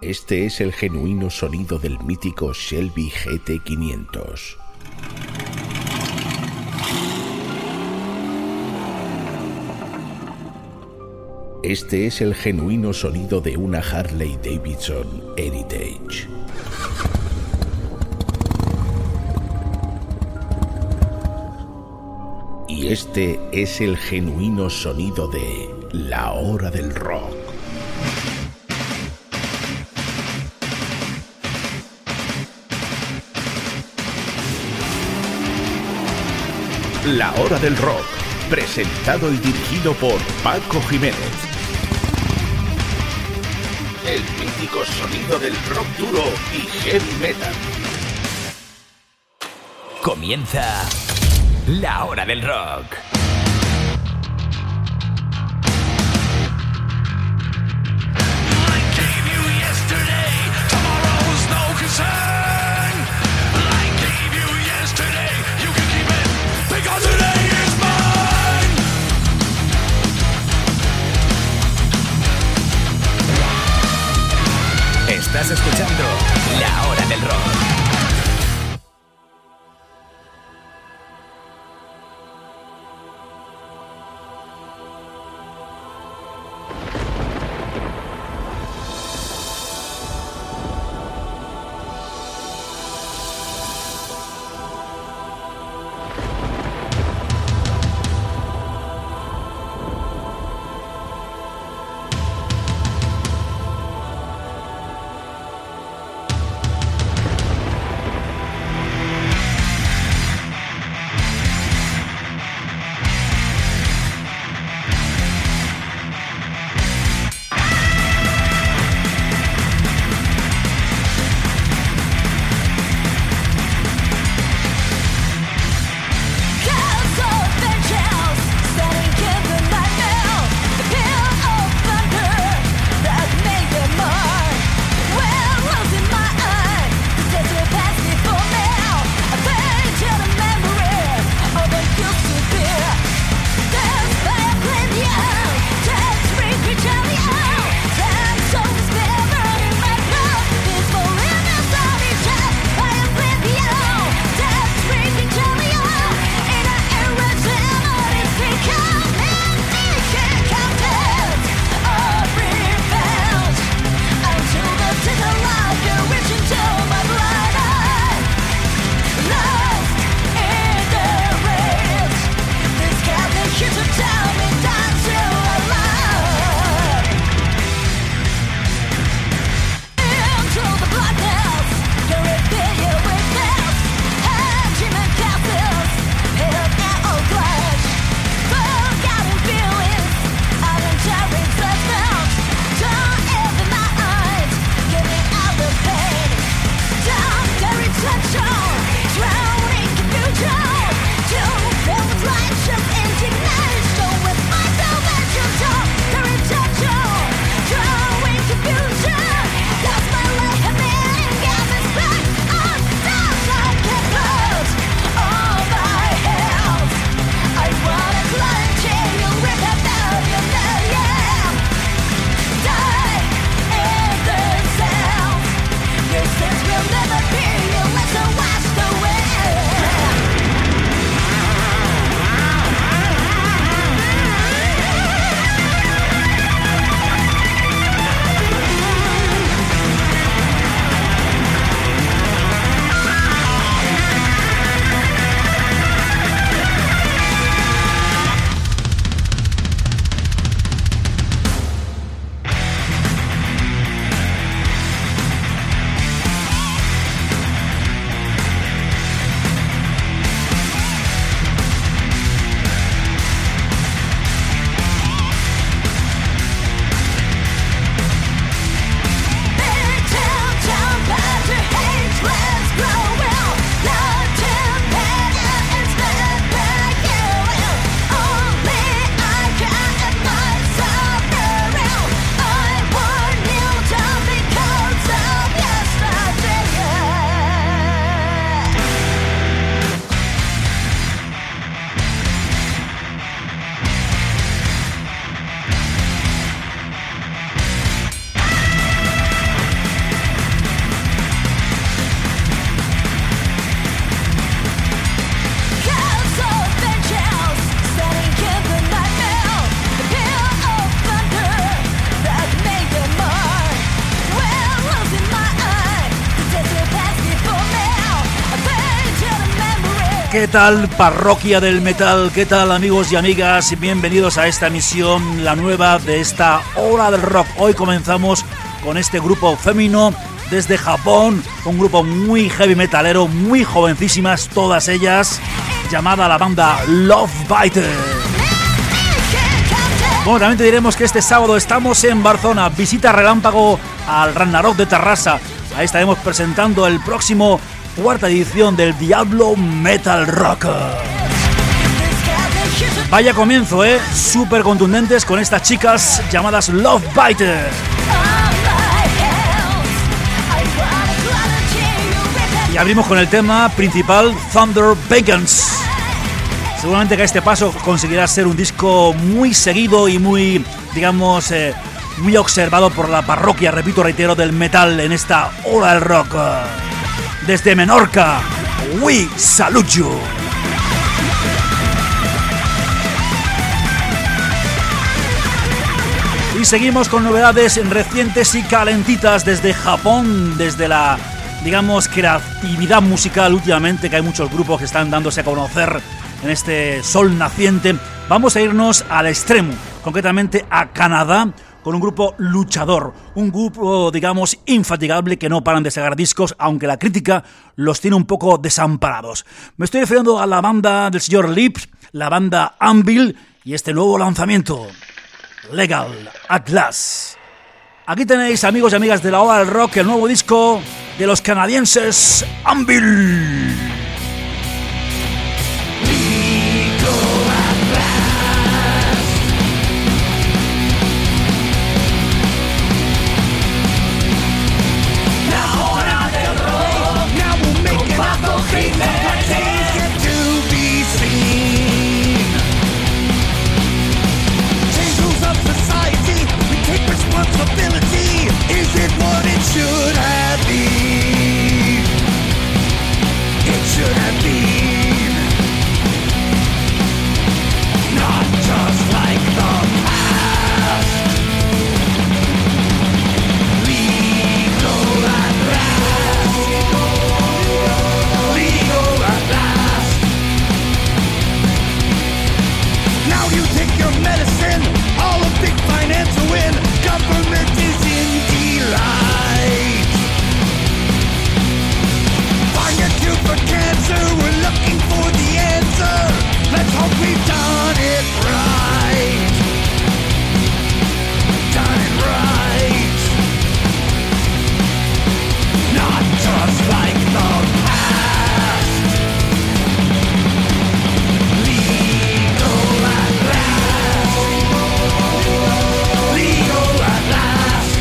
Este es el genuino sonido del mítico Shelby GT500. Este es el genuino sonido de una Harley Davidson Heritage. Y este es el genuino sonido de La Hora del Rock. La Hora del Rock, presentado y dirigido por Paco Jiménez. El mítico sonido del rock duro y heavy metal. Comienza La Hora del Rock. Estás escuchando La Hora del Rock. ¿Qué tal, parroquia del metal? ¿Qué tal, amigos y amigas? Bienvenidos a esta emisión, la nueva de esta Hora del Rock. Hoy comenzamos con este grupo femenino desde Japón, un grupo muy heavy metalero, muy jovencísimas todas ellas, llamada la banda Love Bite. Bueno, también te diremos que este sábado estamos en Barcelona, visita relámpago al Ragnarok de Terrassa. Ahí estaremos presentando el próximo cuarta edición del Diablo Metal Rock. Vaya comienzo, súper contundentes con estas chicas llamadas Love Bite. Y abrimos con el tema principal, Thunder Beacons. Seguramente que a este paso conseguirá ser un disco muy seguido y muy, digamos, muy observado por la parroquia, repito, reitero, del metal en esta Hora del Rock. Desde Menorca, we salute you. Y seguimos con novedades recientes y calentitas desde Japón, desde la, digamos, creatividad musical últimamente, que hay muchos grupos que están dándose a conocer en este sol naciente. Vamos a irnos al extremo, concretamente a Canadá, con un grupo luchador, un grupo, digamos, infatigable, que no paran de sacar discos, aunque la crítica los tiene un poco desamparados. Me estoy refiriendo a la banda del señor Lips, la banda Anvil, y este nuevo lanzamiento, Legal at Last. Aquí tenéis, amigos y amigas de la Hora del Rock, el nuevo disco de los canadienses Anvil. Should have been. It should have been. Not just like the past. Legal at last. Legal at last. Now you take your medicine. All a big financial win. Government is in delight. For cancer, we're looking for the answer. Let's hope we've done it right. Done it right. Not just like the past. Legal at last. Legal at last.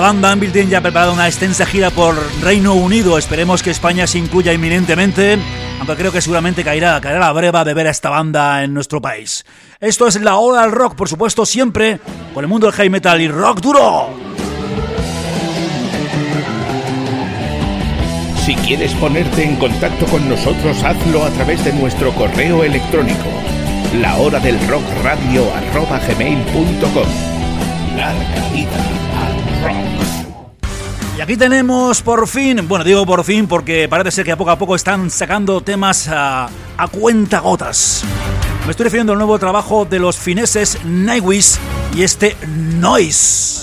banda Anvil ya ha preparado una extensa gira por Reino Unido. Esperemos que España se incluya inminentemente, aunque creo que seguramente caerá la breva de ver a esta banda en nuestro país. Esto es La Hora del Rock, por supuesto, siempre con el mundo del heavy metal y rock duro. Si quieres ponerte en contacto con nosotros, hazlo a través de nuestro correo electrónico, lahoradelrockradio@gmail.com. Larga vida al rock. Y aquí tenemos por fin, bueno, digo por fin porque parece ser que poco a poco están sacando temas a cuentagotas. Me estoy refiriendo al nuevo trabajo de los fineses Nightwish y este Noise.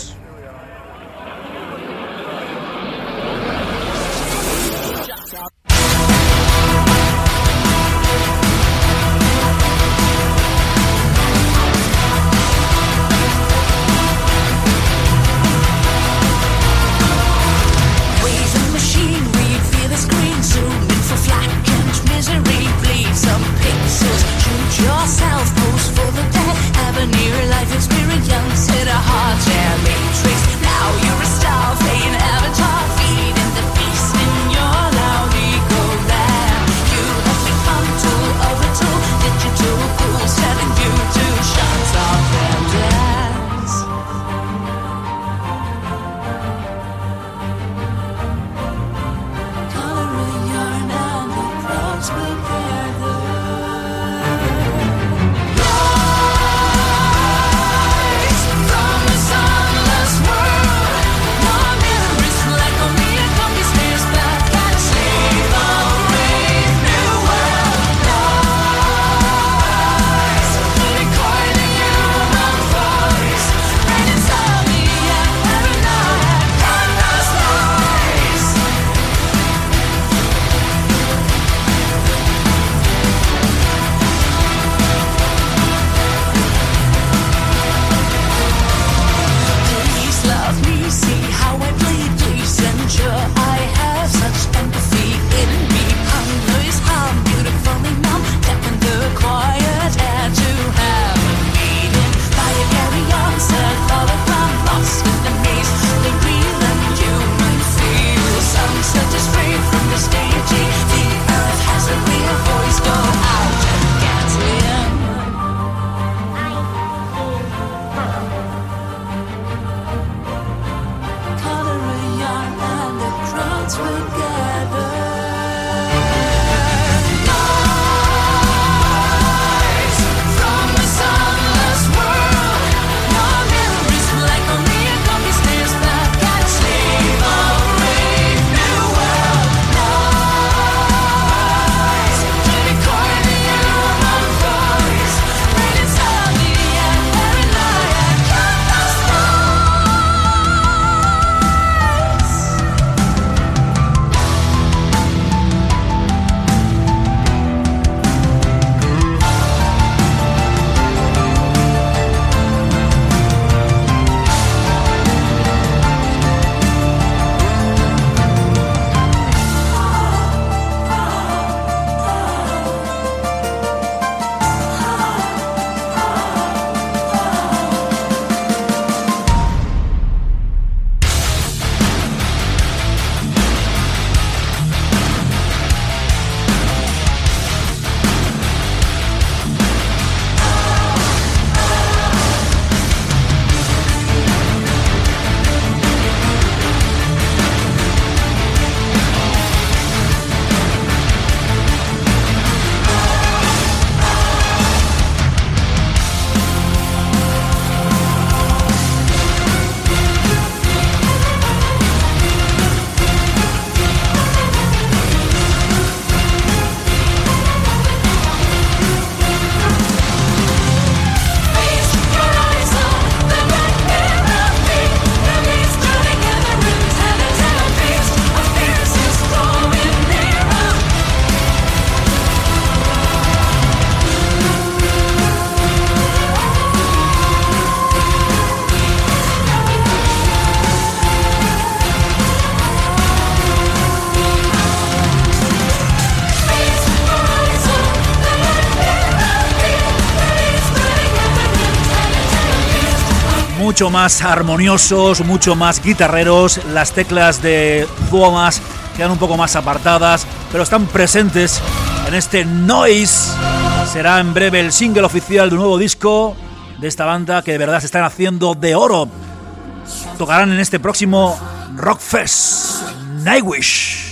mucho más armoniosos, mucho más guitarreros. Las teclas de Thomas quedan un poco más apartadas, pero están presentes en este Noise. Será en breve el single oficial de un nuevo disco de esta banda que de verdad se están haciendo de oro. Tocarán en este próximo Rockfest, Nightwish.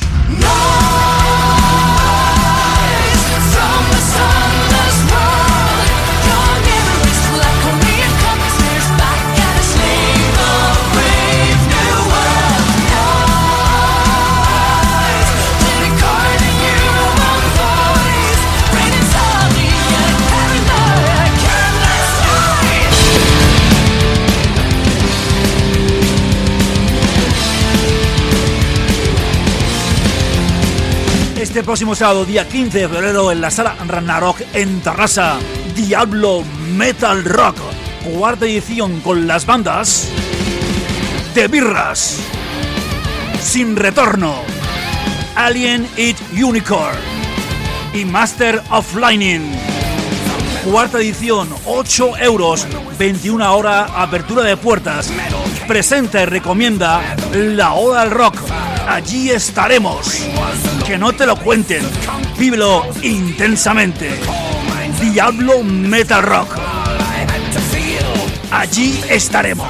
Este próximo sábado, día 15 de febrero, en la Sala Ragnarok en Tarrasa, Diablo Metal Rock, cuarta edición con las bandas The Birras, Sin Retorno, Alien Eat Unicorn y Master of Lightning. Cuarta edición, 8 euros, 21 horas, apertura de puertas. Presenta y recomienda La Hora del Rock. Allí estaremos. Que no te lo cuenten. Vívelo intensamente. Diablo Metal Rock. Allí estaremos.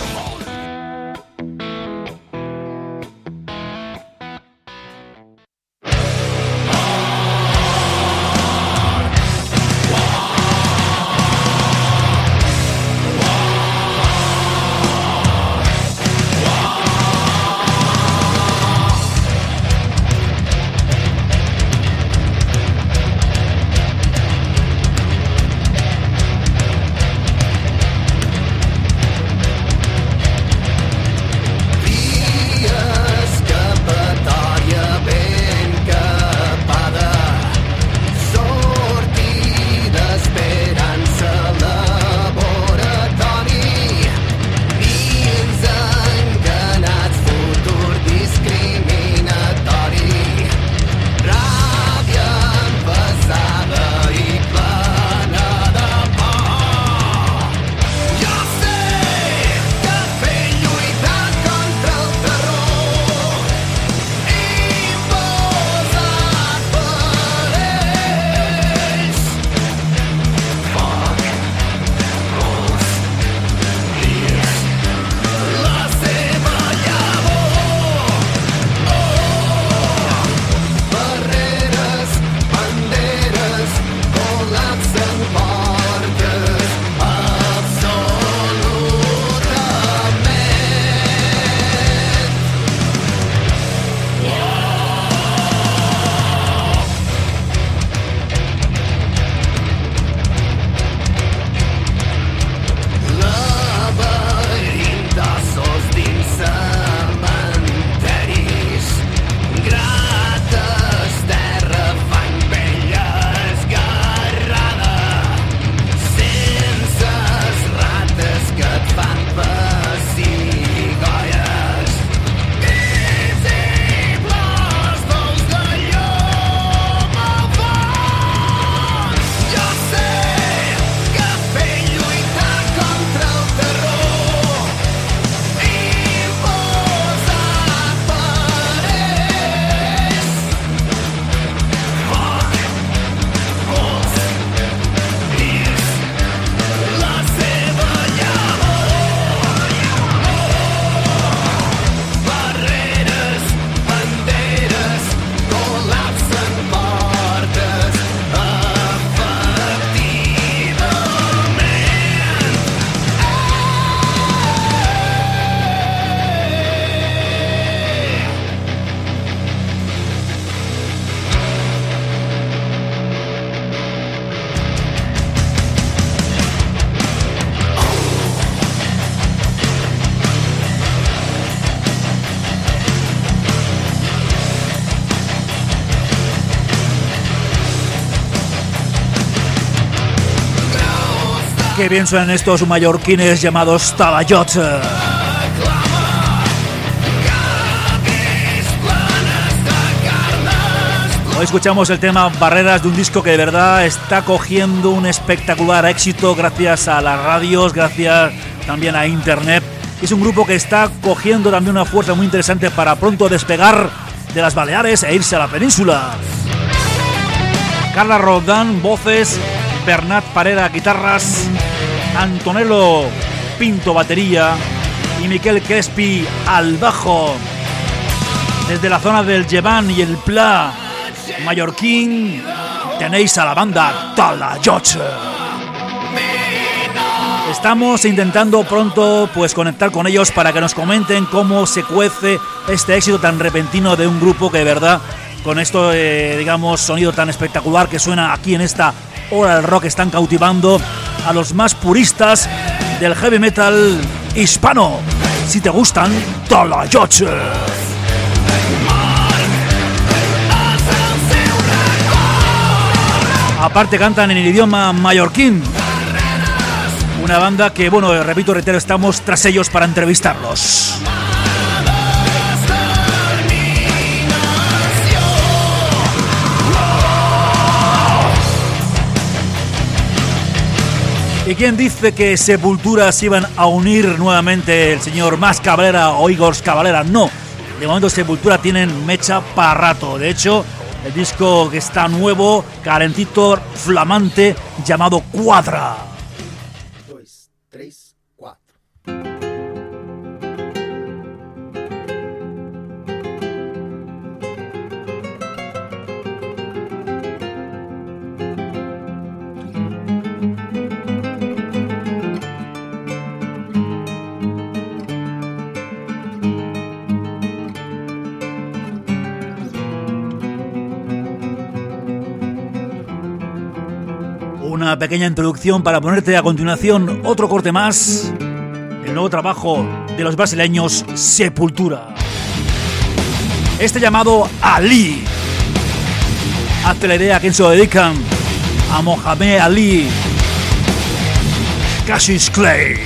Qué bien suenan estos mallorquines llamados Talayot. Hoy escuchamos el tema Barreras, de un disco que de verdad está cogiendo un espectacular éxito gracias a las radios, gracias también a internet. Es un grupo que está cogiendo también una fuerza muy interesante para pronto despegar de las Baleares e irse a la península. Carla Roldán, voces, Bernat Parera, guitarras, Antonello Pinto, batería y Miquel Crespi al bajo. Desde la zona del Llevant y el Pla mallorquín tenéis a la banda Talayots. Estamos intentando pronto pues conectar con ellos para que nos comenten cómo se cuece este éxito tan repentino de un grupo que de verdad con esto digamos sonido tan espectacular que suena aquí en esta hora del rock están cautivando a los más puristas del heavy metal hispano. Si te gustan, Talayots. Aparte cantan en el idioma mallorquín. Una banda que, bueno, repito, reitero, estamos tras ellos para entrevistarlos. ¿Y quién dice que Sepultura se iban a unir nuevamente el señor Mas Cabrera o Igor Cavalera? No, de momento Sepultura tienen mecha para rato. De hecho, el disco que está nuevo, calentito, flamante, llamado Cuadra. 2, 3, 4. Una pequeña introducción para ponerte a continuación otro corte más. El nuevo trabajo de los brasileños Sepultura. Este llamado Ali. Hazte la idea a quién se lo dedican. A Mohamed Ali. Cassius Clay.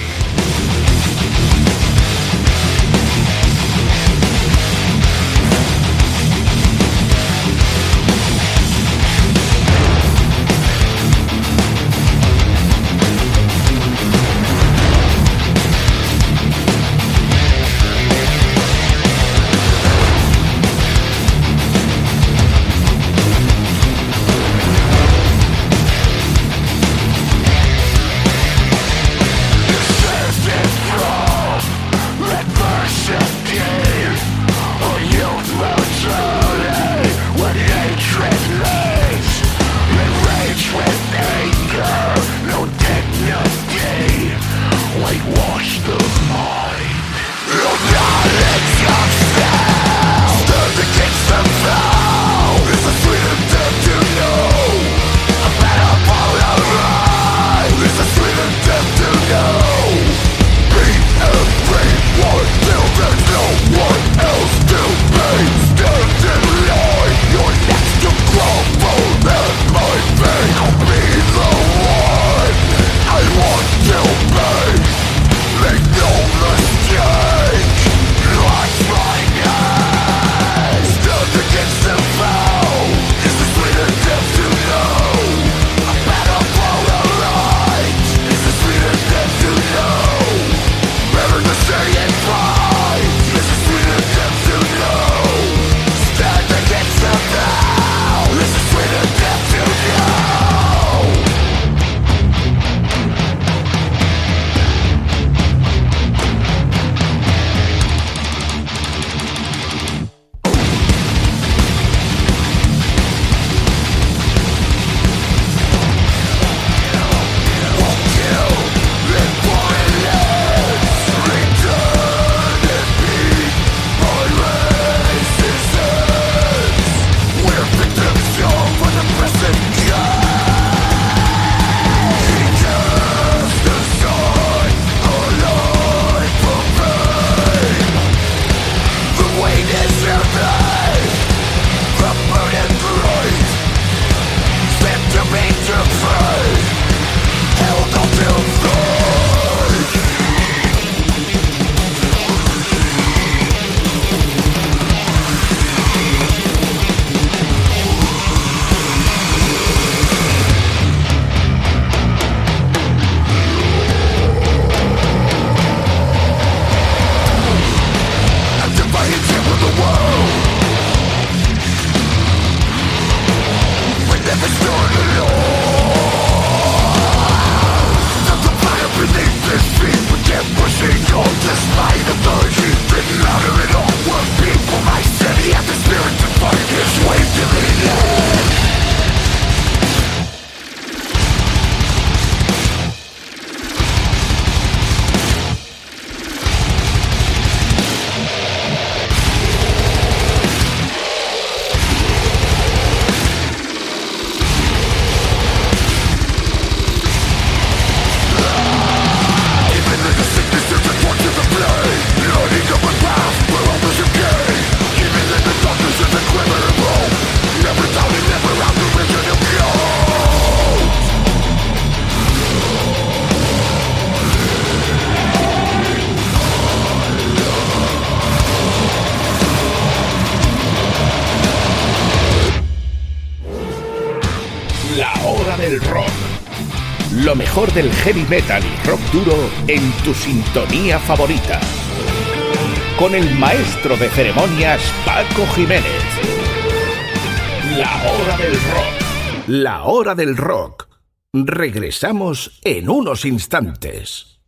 del rock. Lo mejor del heavy metal y rock duro en tu sintonía favorita. Con el maestro de ceremonias Paco Jiménez. La hora del rock. La hora del rock. Regresamos en unos instantes.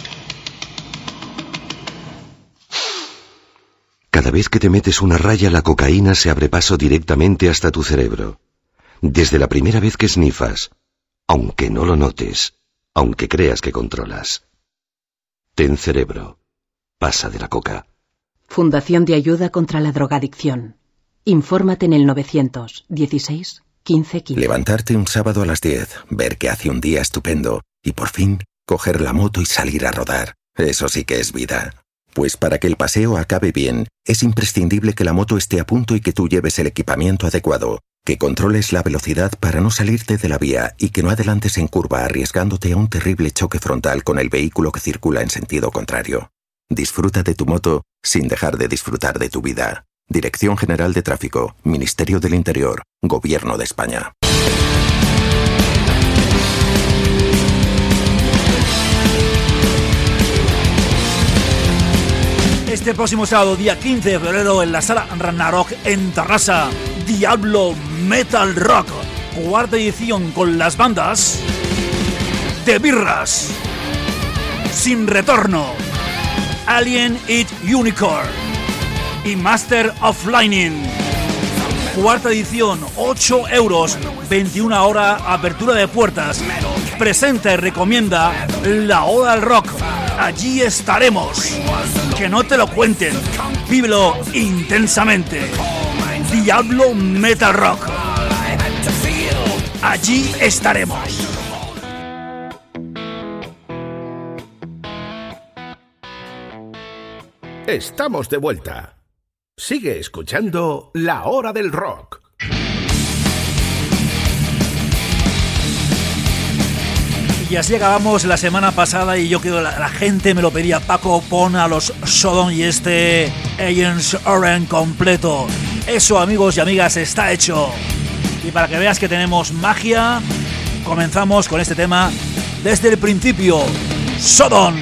Cada vez que te metes una raya, la cocaína se abre paso directamente hasta tu cerebro. Desde la primera vez que snifas, aunque no lo notes, aunque creas que controlas. Ten cerebro. Pasa de la coca. Fundación de Ayuda contra la Drogadicción. Infórmate en el 916 15 15. Levantarte un sábado a las 10, ver que hace un día estupendo y por fin coger la moto y salir a rodar. Eso sí que es vida. Pues para que el paseo acabe bien, es imprescindible que la moto esté a punto y que tú lleves el equipamiento adecuado, que controles la velocidad para no salirte de la vía y que no adelantes en curva arriesgándote a un terrible choque frontal con el vehículo que circula en sentido contrario. Disfruta de tu moto sin dejar de disfrutar de tu vida. Dirección General de Tráfico, Ministerio del Interior, Gobierno de España. Este próximo sábado, día 15 de febrero, en la Sala Ragnarok en Tarrasa, Diablo Metal Rock, cuarta edición con las bandas de Birras, Sin Retorno, Alien Eat Unicorn y Master of Lightning. Cuarta edición, 8 euros, 21 horas, apertura de puertas. Presenta y recomienda La Hora del Rock. Allí estaremos. Que no te lo cuenten. Vívelo intensamente. Diablo Metal Rock. Allí estaremos. Estamos de vuelta. Sigue escuchando La Hora del Rock. Y así acabamos la semana pasada y yo creo la gente me lo pedía. Paco, pon a los Sodom y este Agents Orange completo. Eso, amigos y amigas, está hecho. Y para que veas que tenemos magia, comenzamos con este tema desde el principio. Sodom.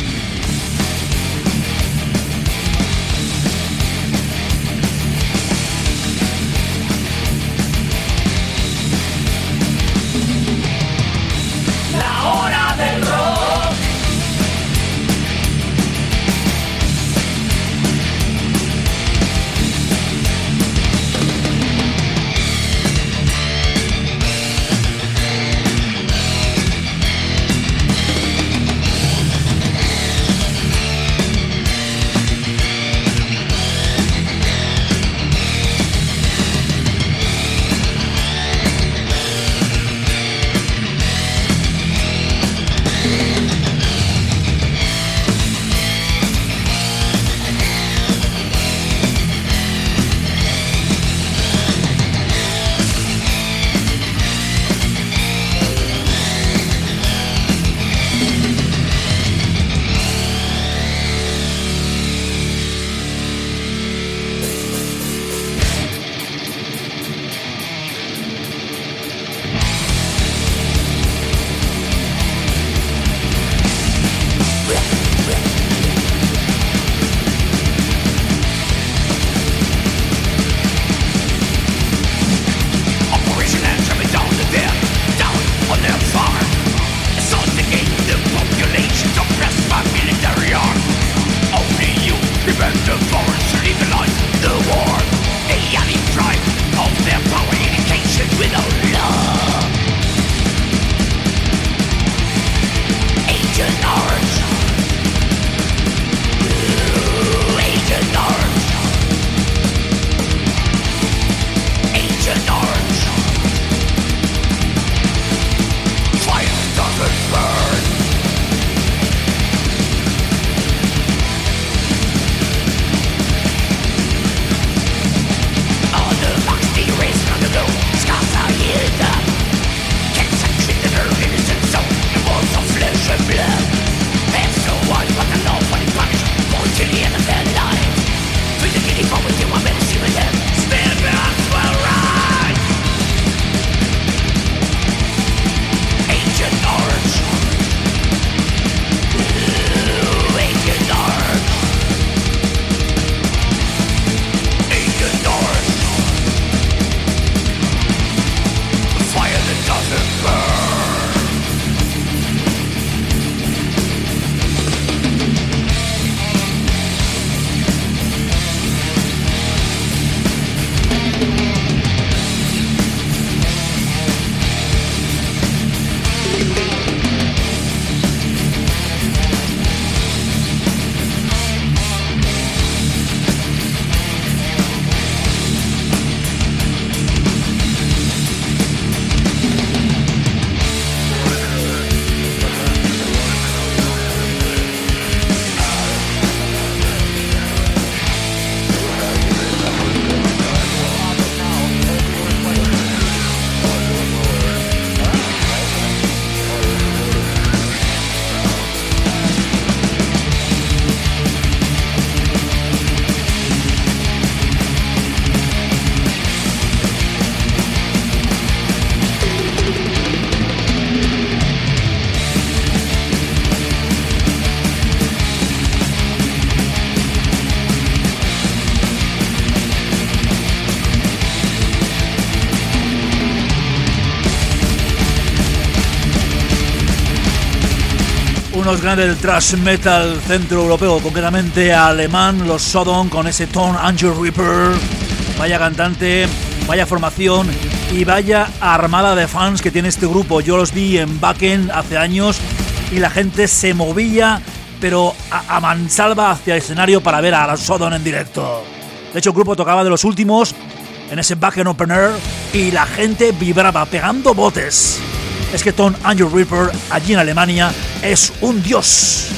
Unos grandes del thrash metal centroeuropeo, concretamente alemán, los Sodom, con ese Tone Angel Reaper. Vaya cantante, vaya formación y vaya armada de fans que tiene este grupo. Yo los vi en Wacken hace años y la gente se movía, pero a mansalva hacia el escenario para ver a los Sodom en directo. De hecho, el grupo tocaba de los últimos en ese Wacken Open Air y la gente vibraba pegando botes. Es que Tone Angel Reaper allí en Alemania es un dios.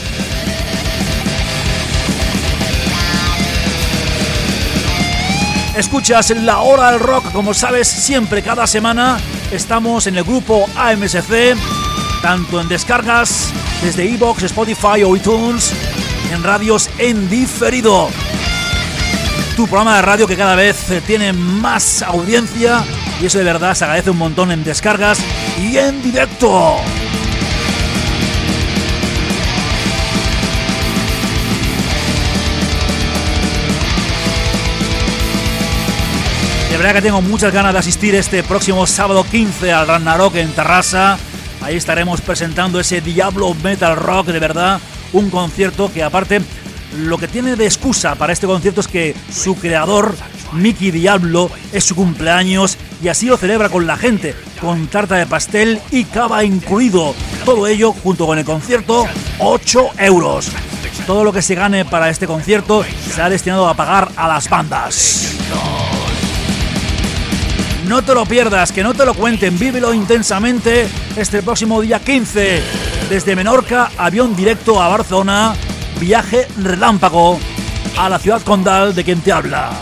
Escuchas La Hora del Rock, como sabes, siempre, cada semana estamos en el grupo AMSC, tanto en descargas desde iVoox, Spotify o iTunes, en radios en diferido. Tu programa de radio que cada vez tiene más audiencia y eso de verdad se agradece un montón en descargas y en directo. De verdad que tengo muchas ganas de asistir este próximo sábado 15 al Ragnarok en Terrassa. Ahí estaremos presentando ese Diablo Metal Rock, de verdad, un concierto que aparte lo que tiene de excusa para este concierto es que su creador, Mickey Diablo, es su cumpleaños y así lo celebra con la gente, con tarta de pastel y cava incluido. Todo ello junto con el concierto, 8 euros. Todo lo que se gane para este concierto se ha destinado a pagar a las bandas. No te lo pierdas, que no te lo cuenten, vívelo intensamente este próximo día 15. Desde Menorca, avión directo a Barcelona, viaje relámpago a la ciudad condal de quien te habla.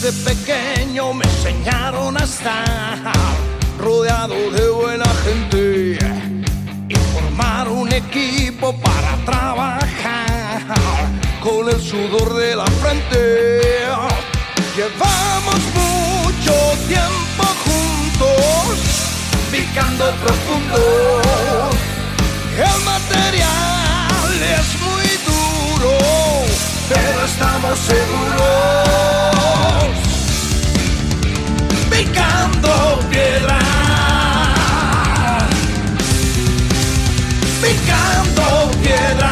Desde pequeño me enseñaron a estar rodeado de buena gente y formar un equipo para trabajar con el sudor de la frente. Llevamos mucho tiempo juntos, picando profundo. El material es muy duro, pero estamos seguros. Picando piedra, picando piedra,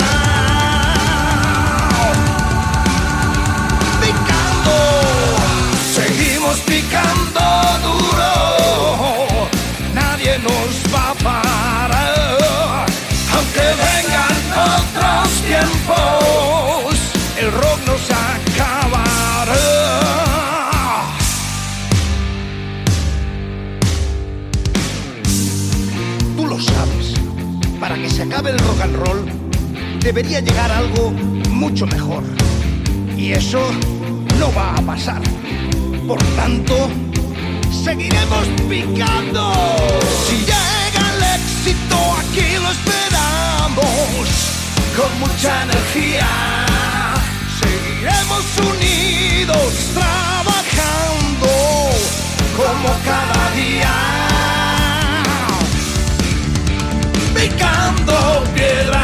picando, seguimos picando duro, nadie nos va a parar, aunque vengan otros tiempos, el rock no se acabará. Tú lo sabes, para que se acabe el rock and roll debería llegar algo mucho mejor, y eso no va a pasar. Por tanto, seguiremos picando. Si llega el éxito, aquí lo esperamos con mucha energía. Seguiremos unidos trabajando como cada día. Picando piedra,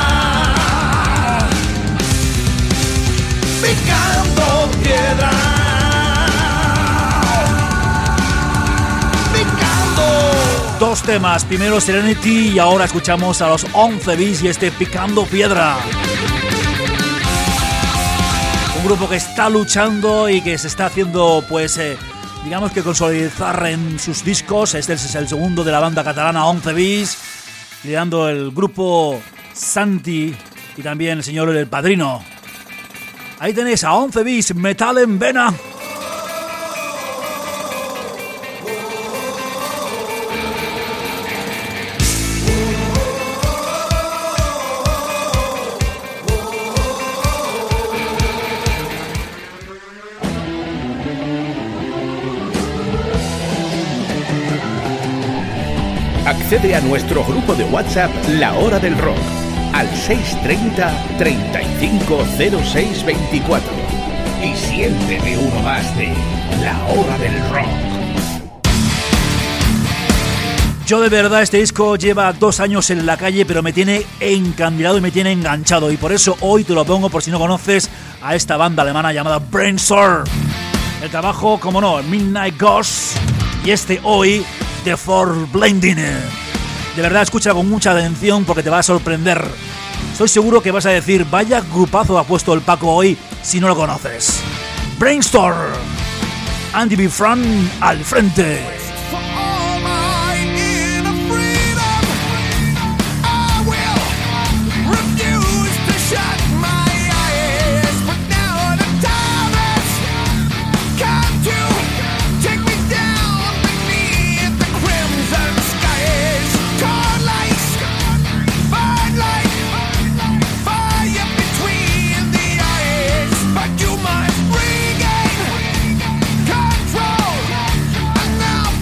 picando piedra, picando. Dos temas, primero Serenity y ahora escuchamos a los 11 Bis y este Picando Piedra. Un grupo que está luchando y que se está haciendo, pues, digamos que consolidar en sus discos. Este es el segundo de la banda catalana 11 Bis, liderando el grupo Santi y también el señor El Padrino. Ahí tenéis a 11 Bis, Metal en Vena. Accede a nuestro grupo de WhatsApp La Hora del Rock al 630 350624 y siéntete uno más de La Hora del Rock. Yo de verdad este disco lleva 2 años en la calle, pero me tiene encandilado y me tiene enganchado, y por eso hoy te lo pongo por si no conoces a esta banda alemana llamada Brainstorm. El trabajo, como no, Midnight Ghost, y este hoy The For Blinding. De verdad, escucha con mucha atención porque te va a sorprender. Estoy seguro que vas a decir, vaya grupazo ha puesto el Paco hoy si no lo conoces. Brainstorm, Andy B. Fran al frente. Now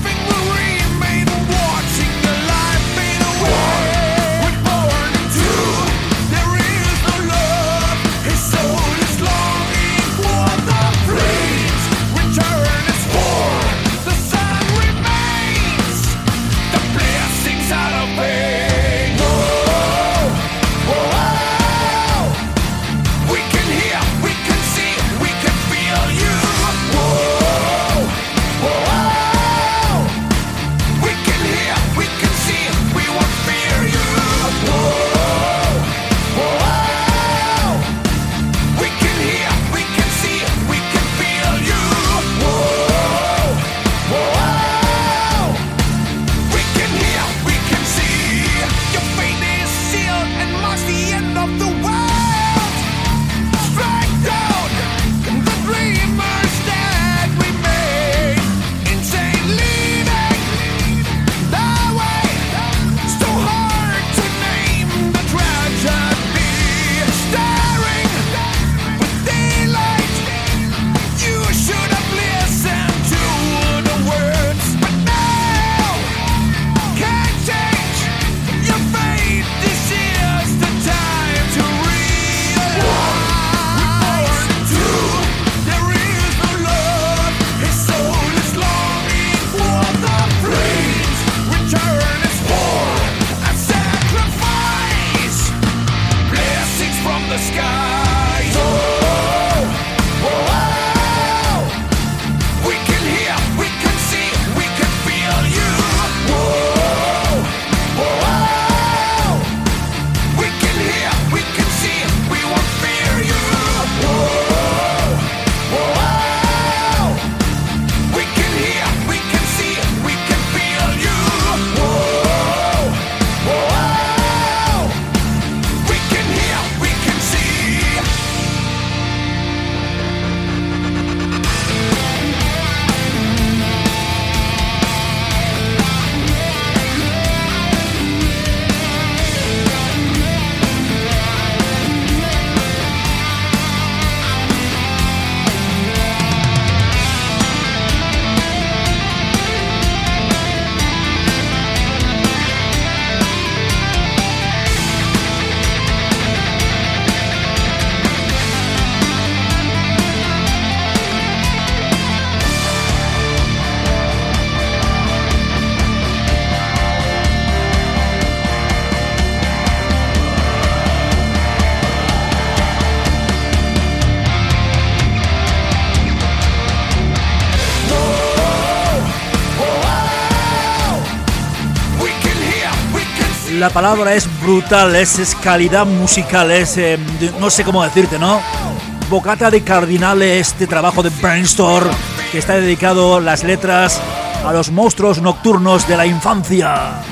La palabra es brutal, es calidad musical, es no sé cómo decirte, ¿no? Boccata di Cardinale, este trabajo de Brainstorm que está dedicado las letras a los monstruos nocturnos de la infancia.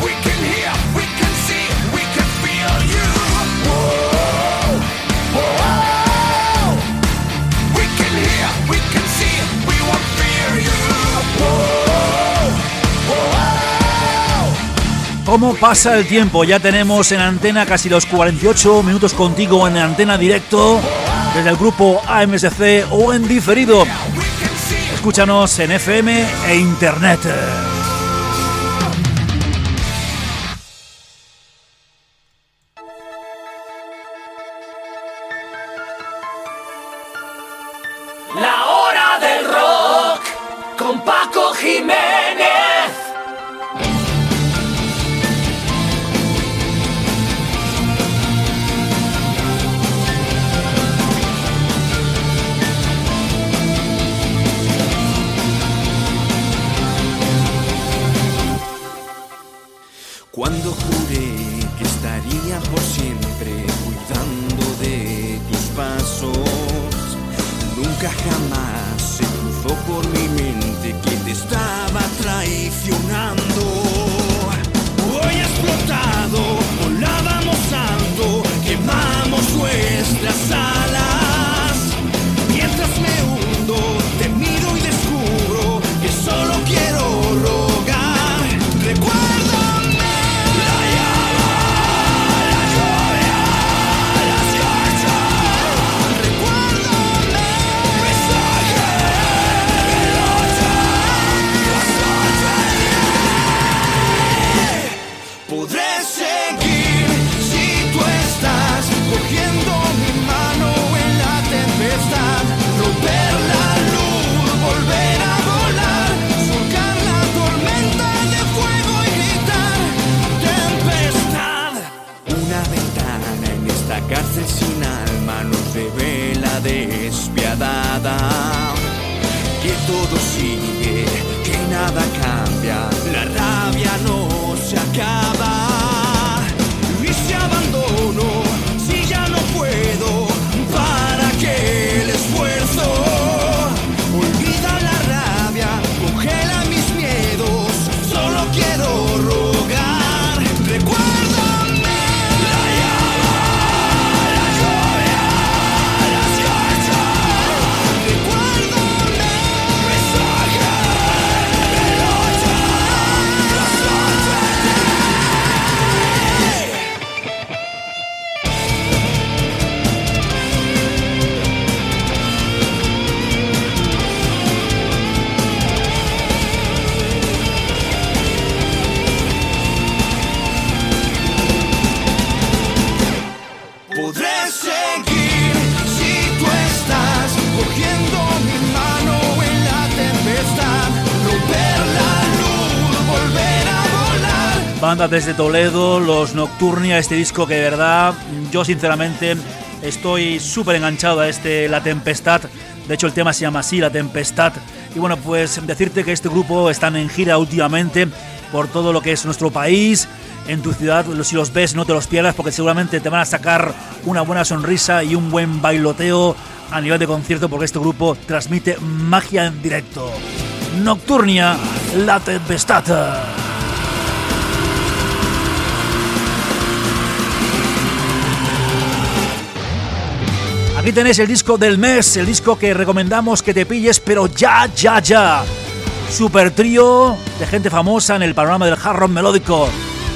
¿Cómo pasa el tiempo? Ya tenemos en antena casi los 48 minutos contigo en antena directo desde el grupo AMSC o en diferido. Escúchanos en FM e Internet. La hora del rock con Paco Jiménez. Cuando juré que estaría por siempre cuidando de tus pasos, nunca jamás se cruzó por mi mente que te estaba traicionando. Hoy ha explotado, volábamos alto, quemamos nuestras alas. Mientras me hundo, te miro y descubro que solo quiero rogar. Recuerda. Cárcel sin alma nos revela despiadada que todo sigue, que nada cambia, la rabia no se acaba. Y si abandono, si ya no puedo, ¿para qué el esfuerzo? Olvida la rabia, congela mis miedos, solo quiero rogar. Recuerda. Banda desde Toledo, los Nocturnia, este disco que de verdad yo sinceramente Estoy súper enganchado a La Tempestad. De hecho, el tema se llama así, La Tempestad. Y bueno, pues decirte que este grupo están en gira últimamente por todo lo que es nuestro país. En tu ciudad, si los ves, no te los pierdas, porque seguramente te van a sacar una buena sonrisa y un buen bailoteo a nivel de concierto, porque este grupo transmite magia en directo. Nocturnia, La Tempestad. Aquí tenéis el disco del mes, el disco que recomendamos que te pilles, pero ya. Super trío de gente famosa en el panorama del hard rock melódico.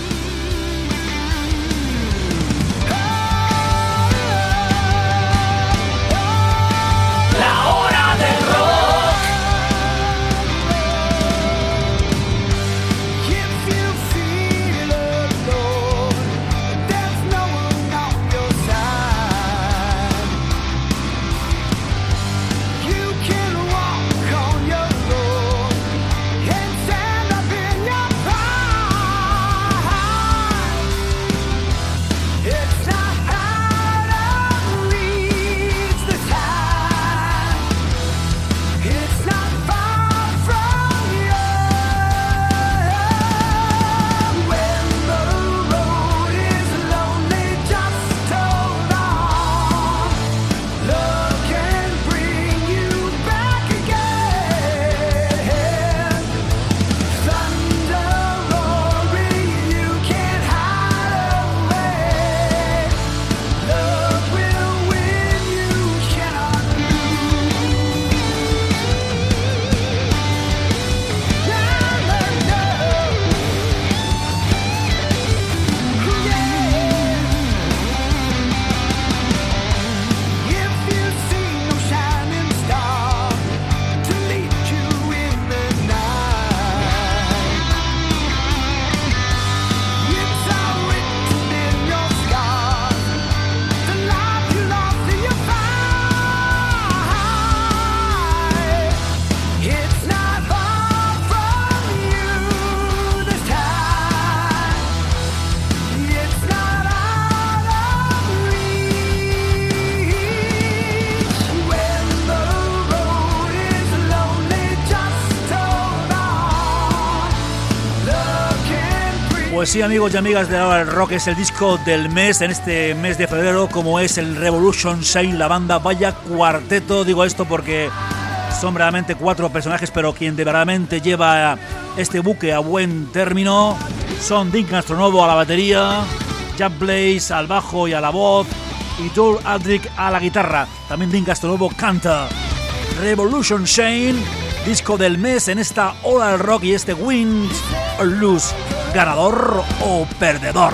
Pues sí, amigos y amigas de la hora del rock, es el disco del mes en este mes de febrero, como es el Revolution Shine, la banda. Vaya cuarteto, digo esto porque son verdaderamente 4 personajes, pero quien de verdaderamente lleva este buque a buen término son Dean Castronovo a la batería, Jack Blaze al bajo y a la voz, y Tor Aldrich a la guitarra. También Dean Castronovo canta. Revolution Shine, disco del mes en esta hora del rock, y este Win or Lose, ganador o perdedor.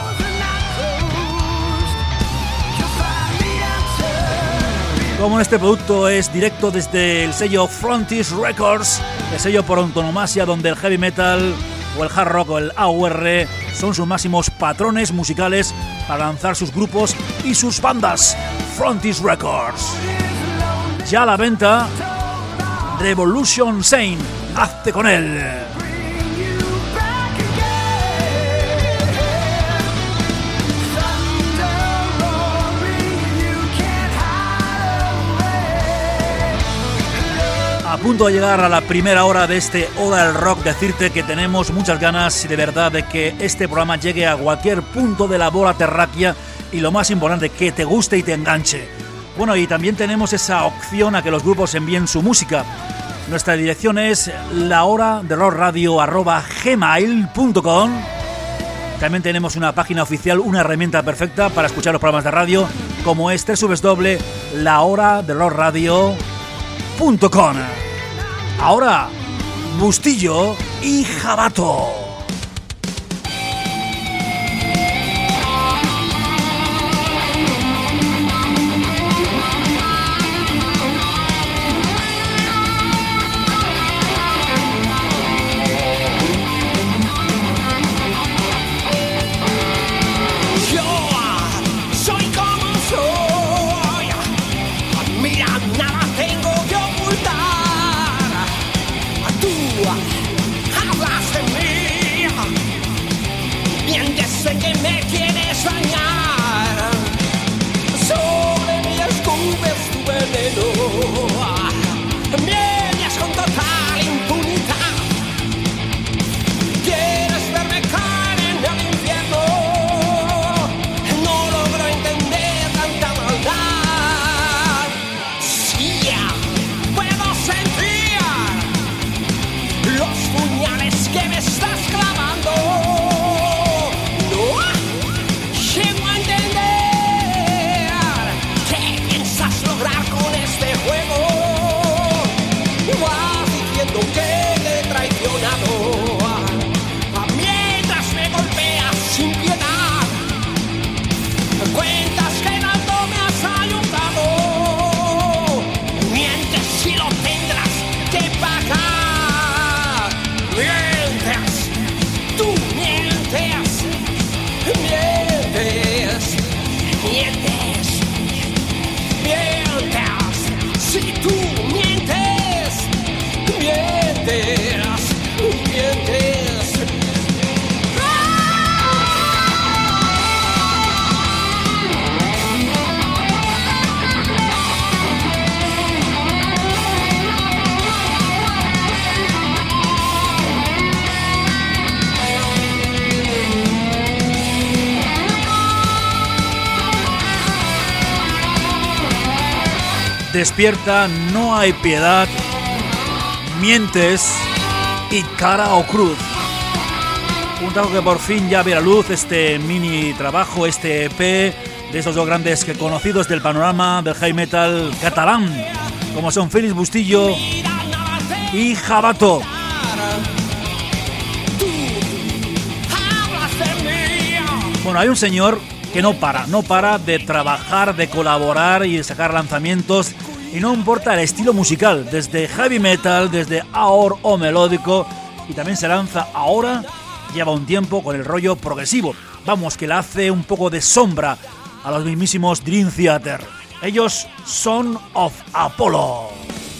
Como este producto es directo desde el sello Frontiers Records, el sello por antonomasia donde el heavy metal o el hard rock o el AOR son sus máximos patrones musicales para lanzar sus grupos y sus bandas. Frontiers Records. Ya a la venta, Revolution Shine, hazte con él. A punto de llegar a la primera hora de este Hora del Rock, decirte que tenemos muchas ganas de verdad de que este programa llegue a cualquier punto de la bola terráquea, y lo más importante, que te guste y te enganche. Bueno, y también tenemos esa opción a que los grupos envíen su música. Nuestra dirección es lahoradelrockradio@gmail.com. También tenemos una página oficial, una herramienta perfecta para escuchar los programas de radio, como es www.lahoradelrockradio.com. Ahora, Bustillo y Jabato. Hablas de mí. Despierta, no hay piedad, mientes y cara o cruz. Un trabajo que por fin ya ve la luz, este mini trabajo, este EP de esos dos grandes conocidos del panorama del heavy metal catalán, como son Félix Bustillo y Jabato. Bueno, hay un señor que no para de trabajar, de colaborar y de sacar lanzamientos, y no importa el estilo musical, desde heavy metal, desde AOR o melódico, y también se lanza ahora, lleva un tiempo con el rollo progresivo. Vamos, que le hace un poco de sombra a los mismísimos Dream Theater. Ellos son of Apollo.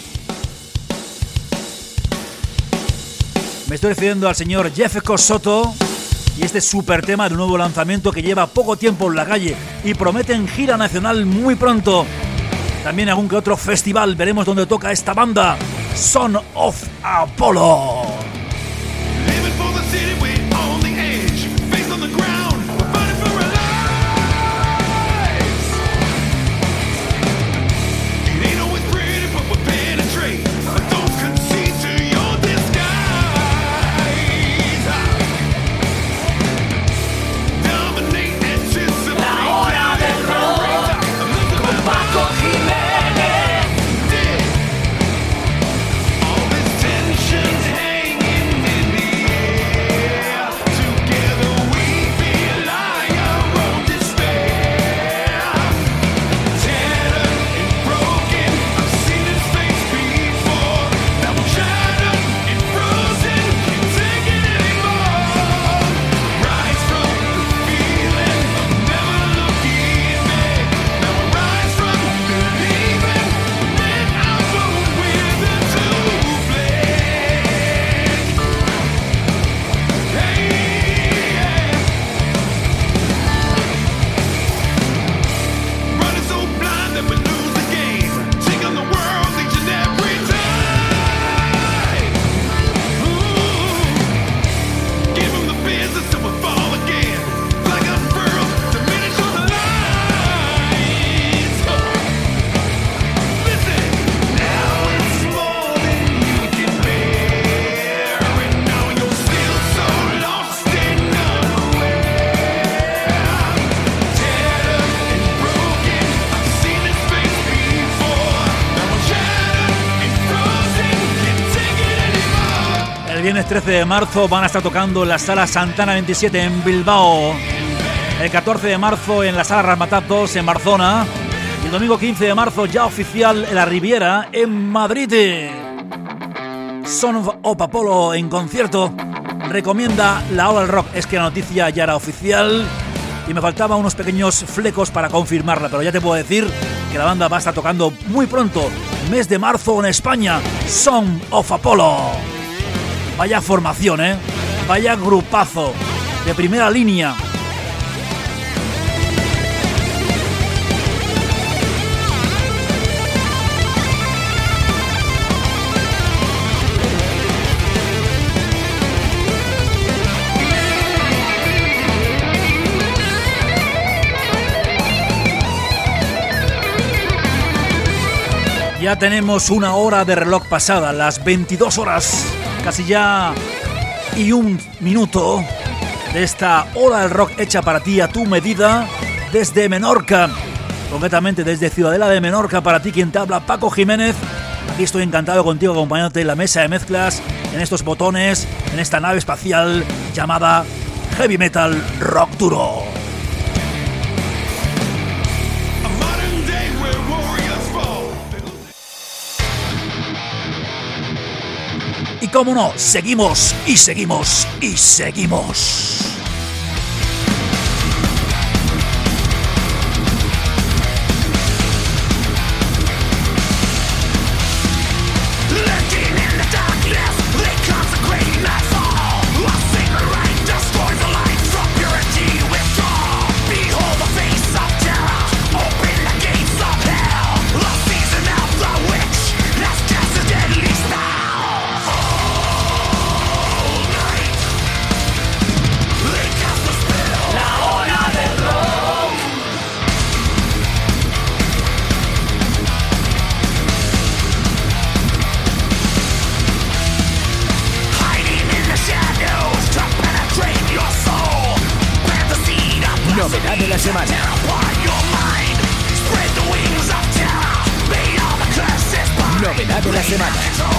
Me estoy refiriendo al señor Jeff Soto y este super tema de un nuevo lanzamiento que lleva poco tiempo en la calle y prometen gira nacional muy pronto. También algún que otro festival, veremos dónde toca esta banda. Son of Apollo. El viernes 13 de marzo van a estar tocando en la Sala Santana 27 en Bilbao. El 14 de marzo en la Sala Ramataz 2 en Barzona. Y el domingo 15 de marzo ya oficial en la Riviera en Madrid. Son of Apollo en concierto. Recomienda la hora del rock. Es que la noticia ya era oficial y me faltaban unos pequeños flecos para confirmarla, pero ya te puedo decir que la banda va a estar tocando muy pronto, mes de marzo en España. Son of Apollo. Vaya formación, vaya grupazo de primera línea. Ya tenemos una hora de reloj pasada, las 22 horas, casi ya y un minuto de esta hora del rock hecha para ti a tu medida desde Menorca, concretamente desde Ciudadela de Menorca. Para ti quien te habla, Paco Jiménez. Aquí estoy encantado contigo acompañándote en la mesa de mezclas, en estos botones, en esta nave espacial llamada Heavy Metal Rock Duro. Y cómo no, seguimos y seguimos y seguimos. Let semana. Novedad de la semana.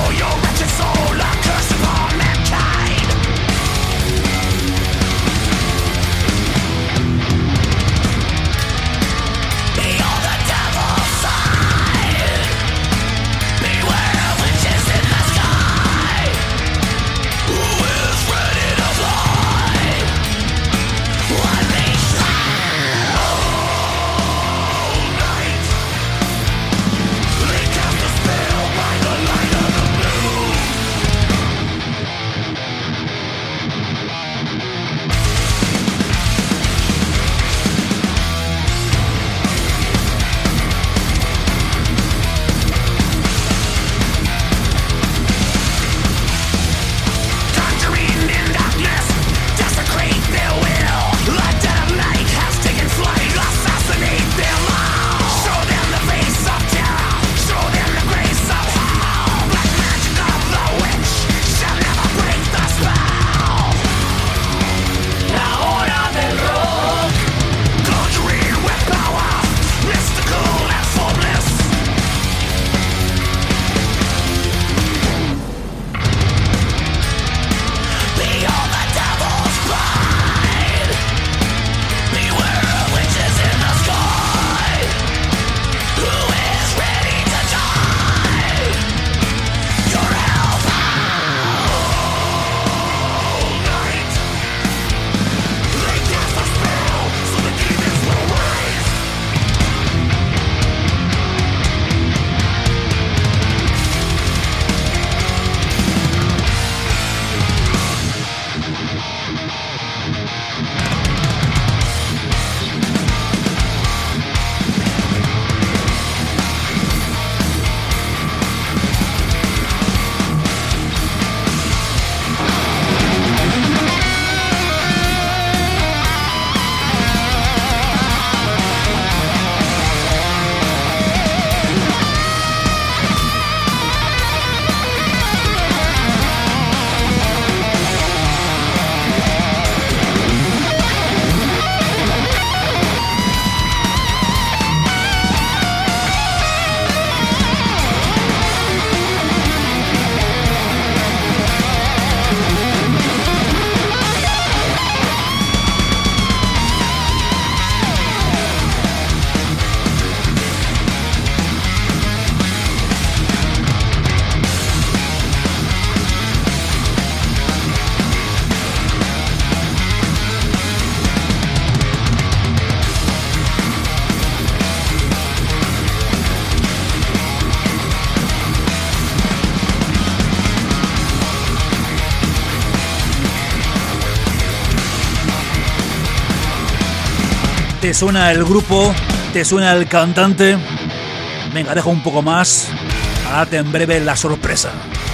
¿Te suena el grupo? ¿Te suena el cantante? Venga, dejo un poco más para darte en breve la sorpresa.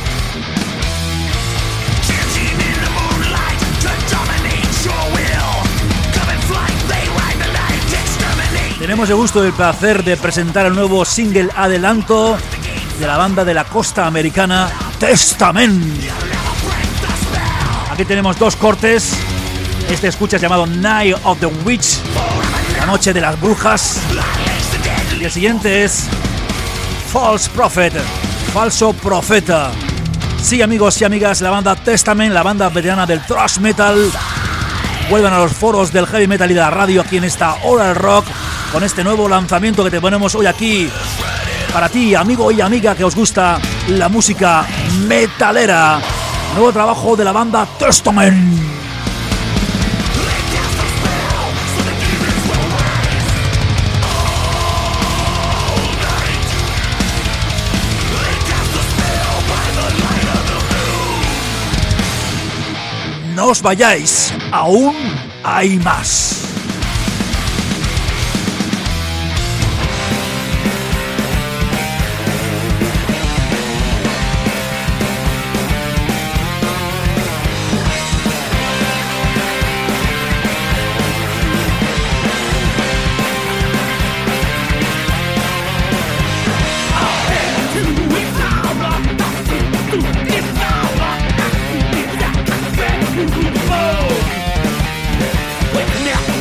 Tenemos el gusto y el placer de presentar el nuevo single adelanto de la banda de la costa americana Testament. Aquí tenemos dos cortes. Este escuchas llamado Night of the Witch, la noche de las brujas. Y el siguiente es False Prophet, falso profeta. Sí, amigos y amigas, la banda Testament, la banda veterana del thrash metal, vuelven a los foros del heavy metal y de la radio aquí en esta hora del rock con este nuevo lanzamiento que te ponemos hoy aquí para ti, amigo y amiga que os gusta la música metalera. Nuevo trabajo de la banda Testament. No os vayáis, aún hay más. Now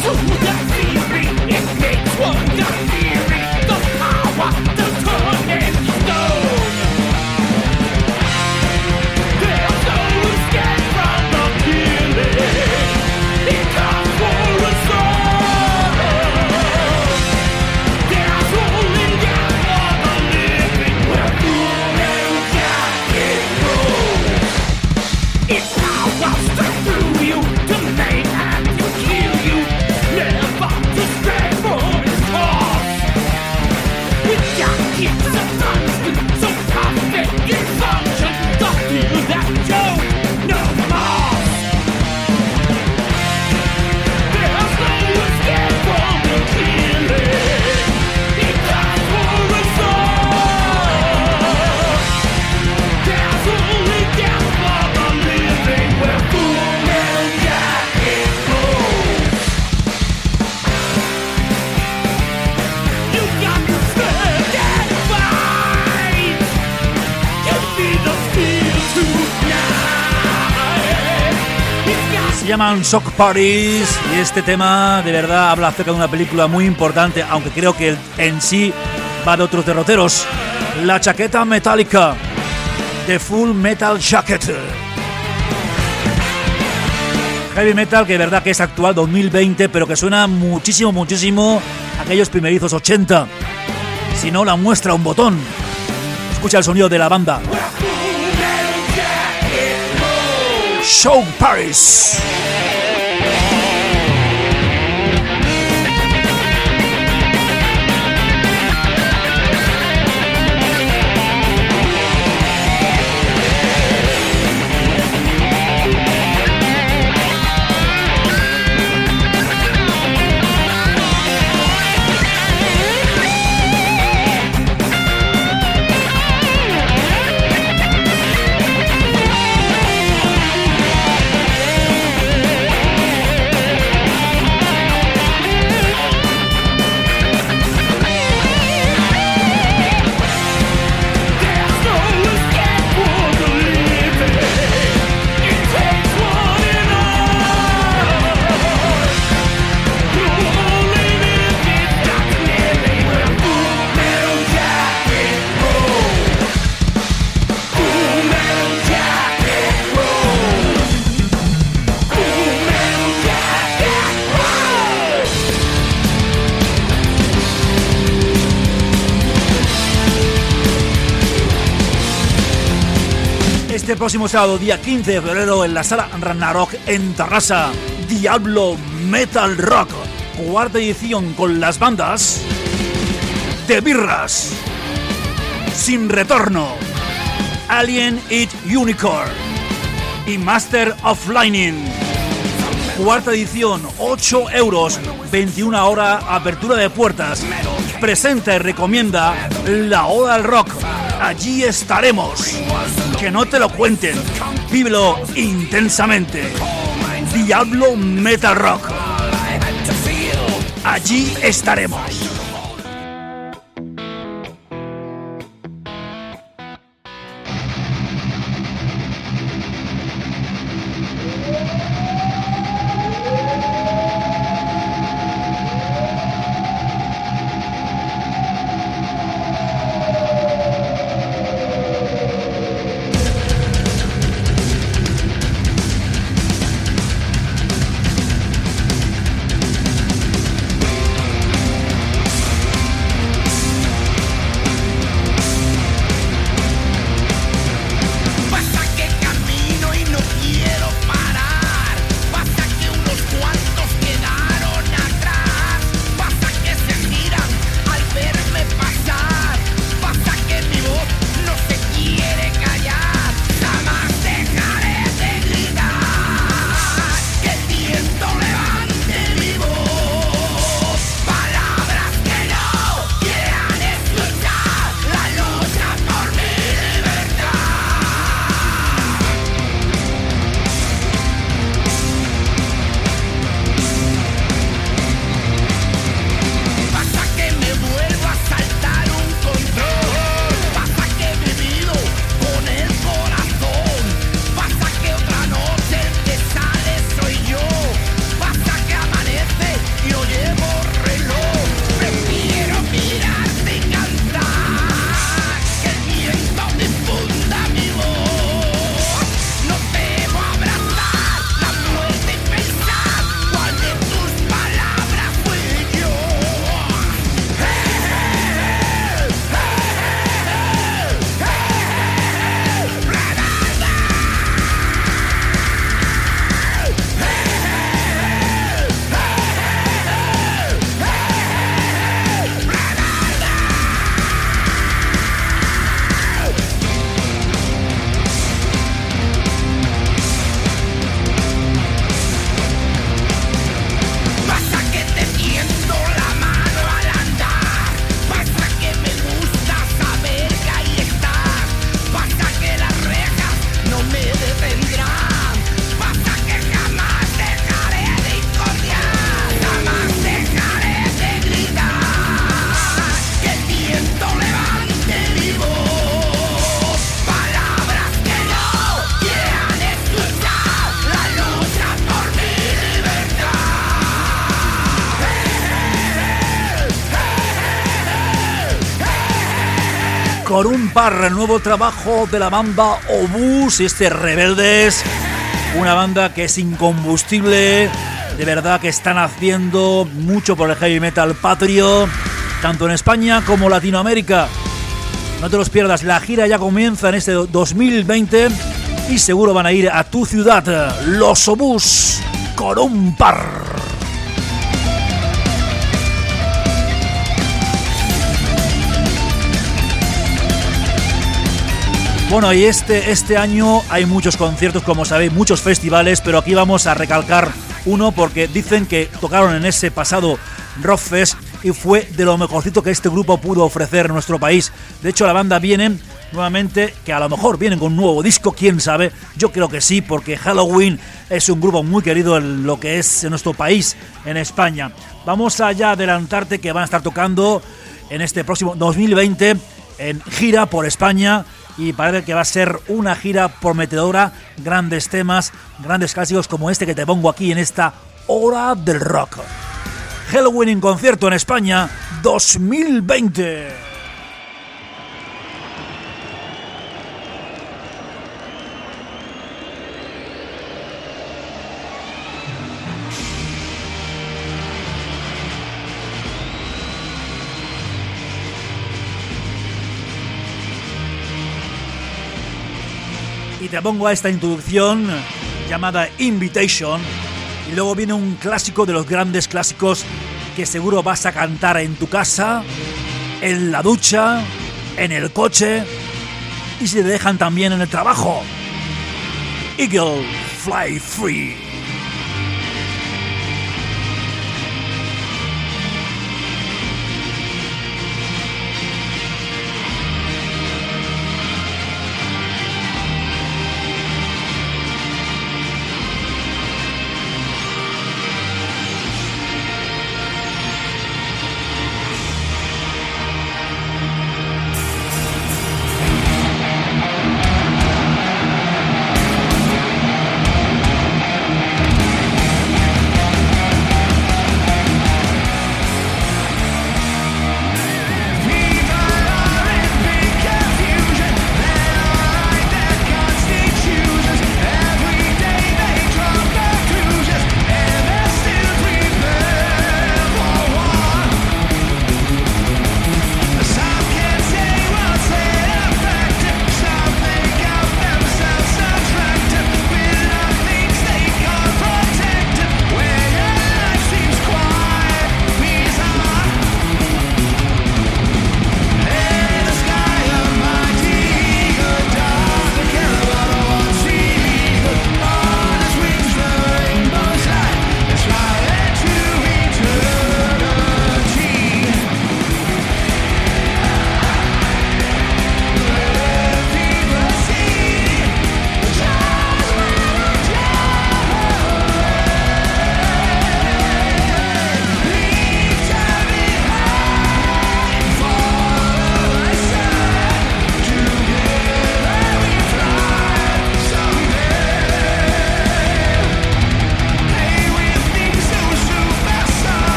Se llaman Shock Parties y este tema de verdad habla acerca de una película muy importante, aunque creo que en sí va de otros derroteros. La chaqueta metálica, The Full Metal Jacket. Heavy metal que de verdad que es actual, 2020, pero que suena muchísimo, muchísimo a aquellos primerizos 80. Si no, la muestra un botón. Escucha el sonido de la banda. Shock Parties. Este próximo sábado, día 15 de febrero, en la sala Ragnarok en Tarrasa, Diablo Metal Rock, cuarta edición con las bandas de Birras, Sin Retorno, Alien Eat Unicorn y Master of Lightning. Cuarta edición, 8 euros, 21 horas, apertura de puertas. Presenta y recomienda La Oda al Rock. Allí estaremos. Que no te lo cuenten. Vívelo intensamente. Diablo Metal Rock. Allí estaremos. con un par, nuevo trabajo de la banda Obús y Rebeldes, una banda que es incombustible, de verdad que están haciendo mucho por el heavy metal patrio, tanto en España como Latinoamérica. No te los pierdas, la gira ya comienza en este 2020 y seguro van a ir a tu ciudad, los Obús, con un par. Bueno, y este año hay muchos conciertos, como sabéis, muchos festivales, pero aquí vamos a recalcar uno porque dicen que tocaron en ese pasado Rockfest y fue de lo mejorcito que este grupo pudo ofrecer en nuestro país. De hecho, la banda viene nuevamente, que a lo mejor vienen con un nuevo disco, quién sabe. Yo creo que sí, porque Halloween es un grupo muy querido en lo que es en nuestro país, en España. Vamos a ya adelantarte que van a estar tocando en este próximo 2020 en gira por España. Y parece que va a ser una gira prometedora, grandes temas, grandes clásicos como este que te pongo aquí en esta hora del rock. Halloween en concierto en España 2020. Y te pongo a esta introducción llamada Invitation. Y luego viene un clásico de los grandes clásicos que seguro vas a cantar en tu casa, en la ducha, en el coche y si te dejan también en el trabajo. Eagle Fly Free.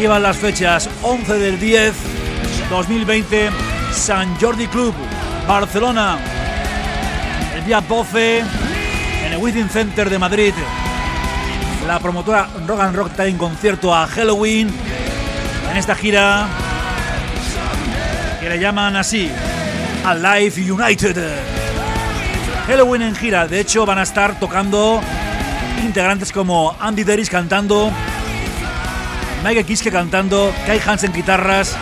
Aquí van las fechas: 11 del 10, 2020, Sant Jordi Club, Barcelona. El día 12, en el Within Center de Madrid, la promotora Rock and Rock trae en concierto a Helloween en esta gira que le llaman así, Alive United. Helloween en gira. De hecho, van a estar tocando integrantes como Andy Deris cantando, Michael Kiske cantando, Kai Hansen guitarras,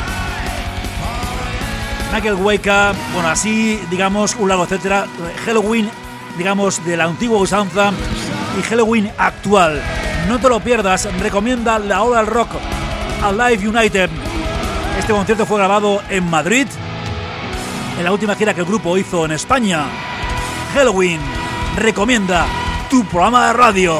Michael Wake, bueno, así, digamos, un largo etcétera. Helloween, digamos, de la antigua usanza, y Helloween actual. No te lo pierdas, recomienda la hora del rock, Alive United. Este concierto fue grabado en Madrid, en la última gira que el grupo hizo en España. Helloween recomienda tu programa de radio.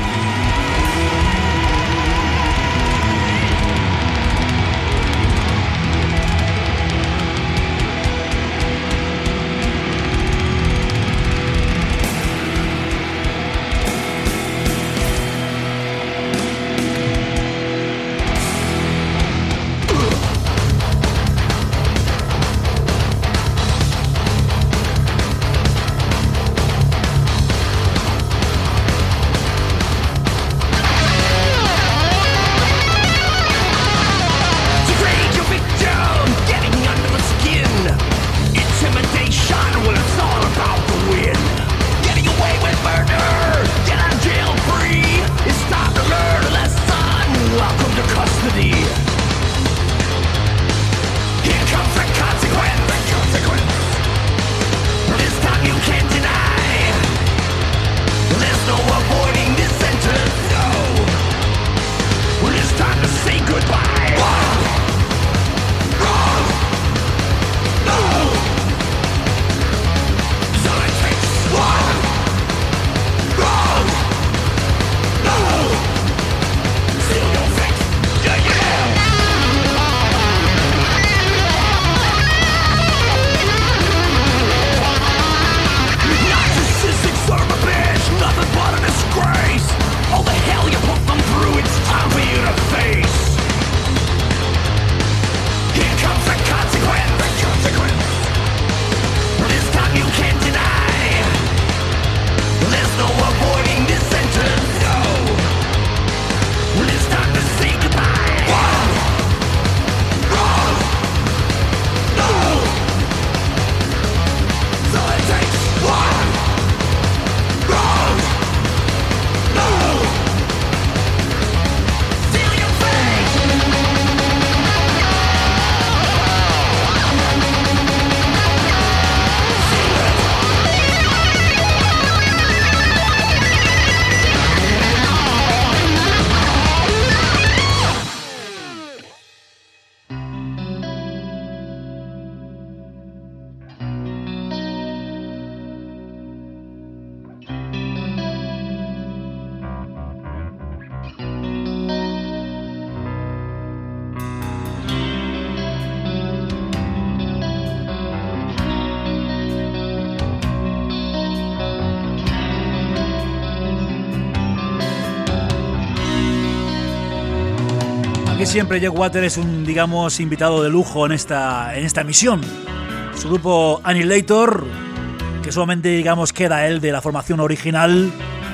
Siempre Jack Water es un, digamos, invitado de lujo en esta emisión. Su grupo Annihilator, que solamente, digamos, queda él de la formación original,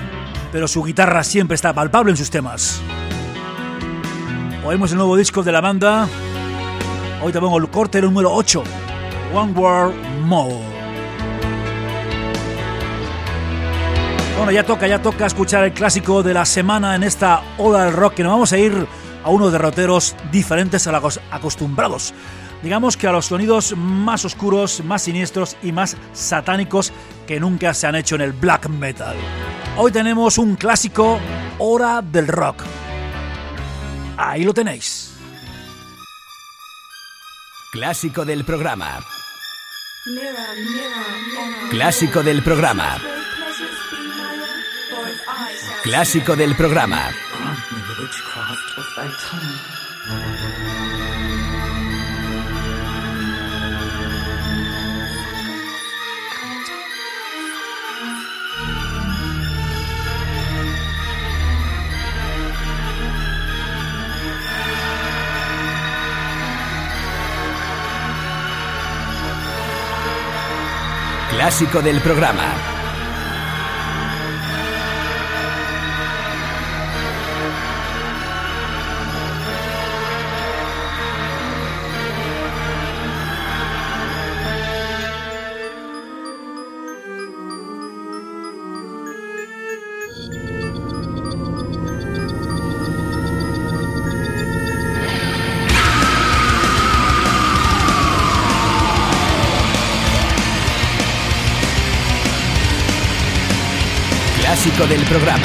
pero su guitarra siempre está palpable en sus temas. Oímos el nuevo disco de la banda. Hoy te pongo el corte número 8, One Word More. Bueno, ya toca escuchar el clásico de la semana en esta hora del rock, que nos vamos a ir a unos derroteros diferentes a los acostumbrados. Digamos que a los sonidos más oscuros, más siniestros y más satánicos que nunca se han hecho en el black metal. Hoy tenemos un clásico, Hora del Rock. Ahí lo tenéis. Clásico del programa. Clásico del programa. Clásico del programa. clásico del programa. Clásico del programa.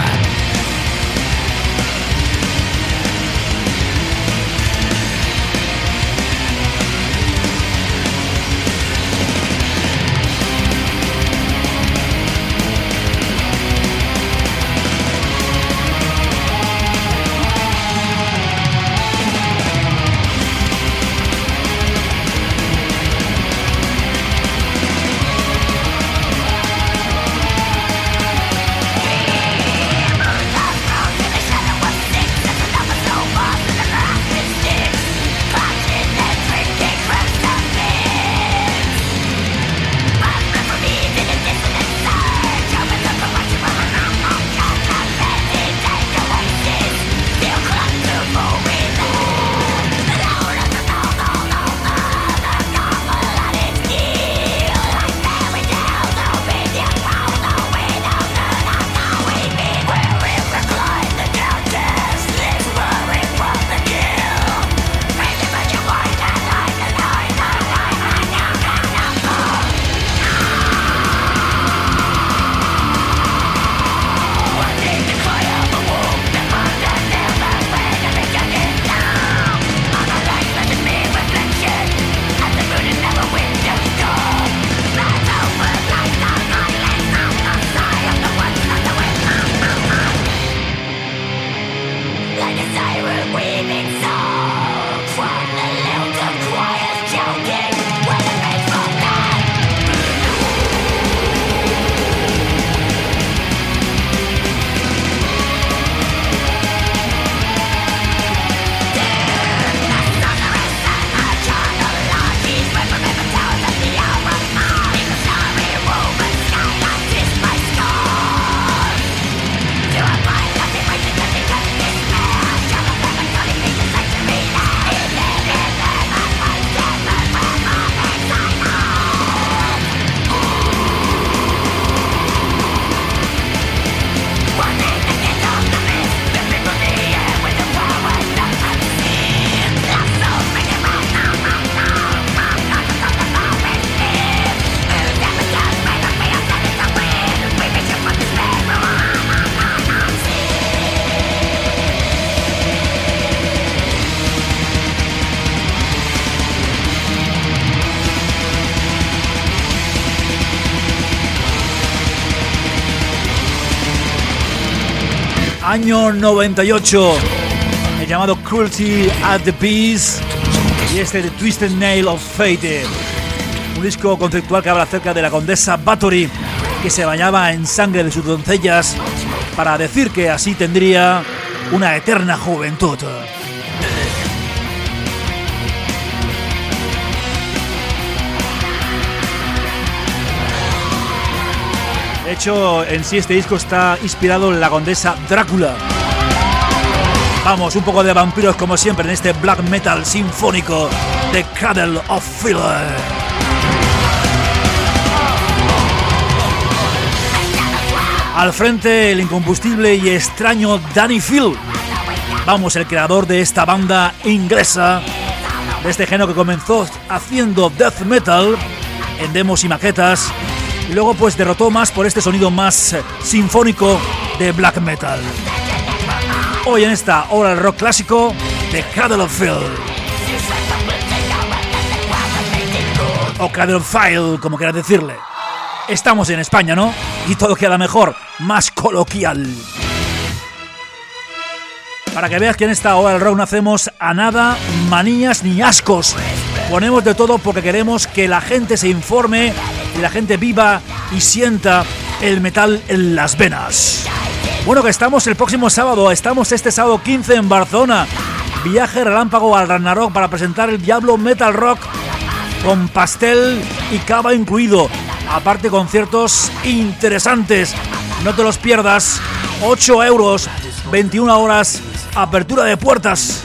Año 98, el llamado Cruelty at the Beast y este The Twisted Nail of Fate, un disco conceptual que habla acerca de la condesa Bathory, que se bañaba en sangre de sus doncellas para decir que así tendría una eterna juventud. De hecho, en sí este disco está inspirado en la condesa Drácula. Vamos, un poco de vampiros como siempre en este black metal sinfónico de Cradle of Filth. Al frente el incombustible y extraño Danny Field. Vamos, el creador de esta banda inglesa, de este género que comenzó haciendo death metal en demos y maquetas, y luego pues derrotó más por este sonido más sinfónico de black metal. Hoy en esta hora del rock clásico de Cradle of Filth, o Cradle of Filth, como quieras decirle. Estamos en España, ¿no? Y todo queda mejor, más coloquial. Para que veas que en esta hora del rock no hacemos a nada manías ni ascos. Ponemos de todo porque queremos que la gente se informe y la gente viva y sienta el metal en las venas. Bueno, que estamos el próximo sábado, estamos este sábado 15 en Barcelona. Viaje relámpago al Ragnarok para presentar el Diablo Metal Rock con pastel y cava incluido. Aparte, conciertos interesantes. No te los pierdas. 8 euros, 21 horas, apertura de puertas.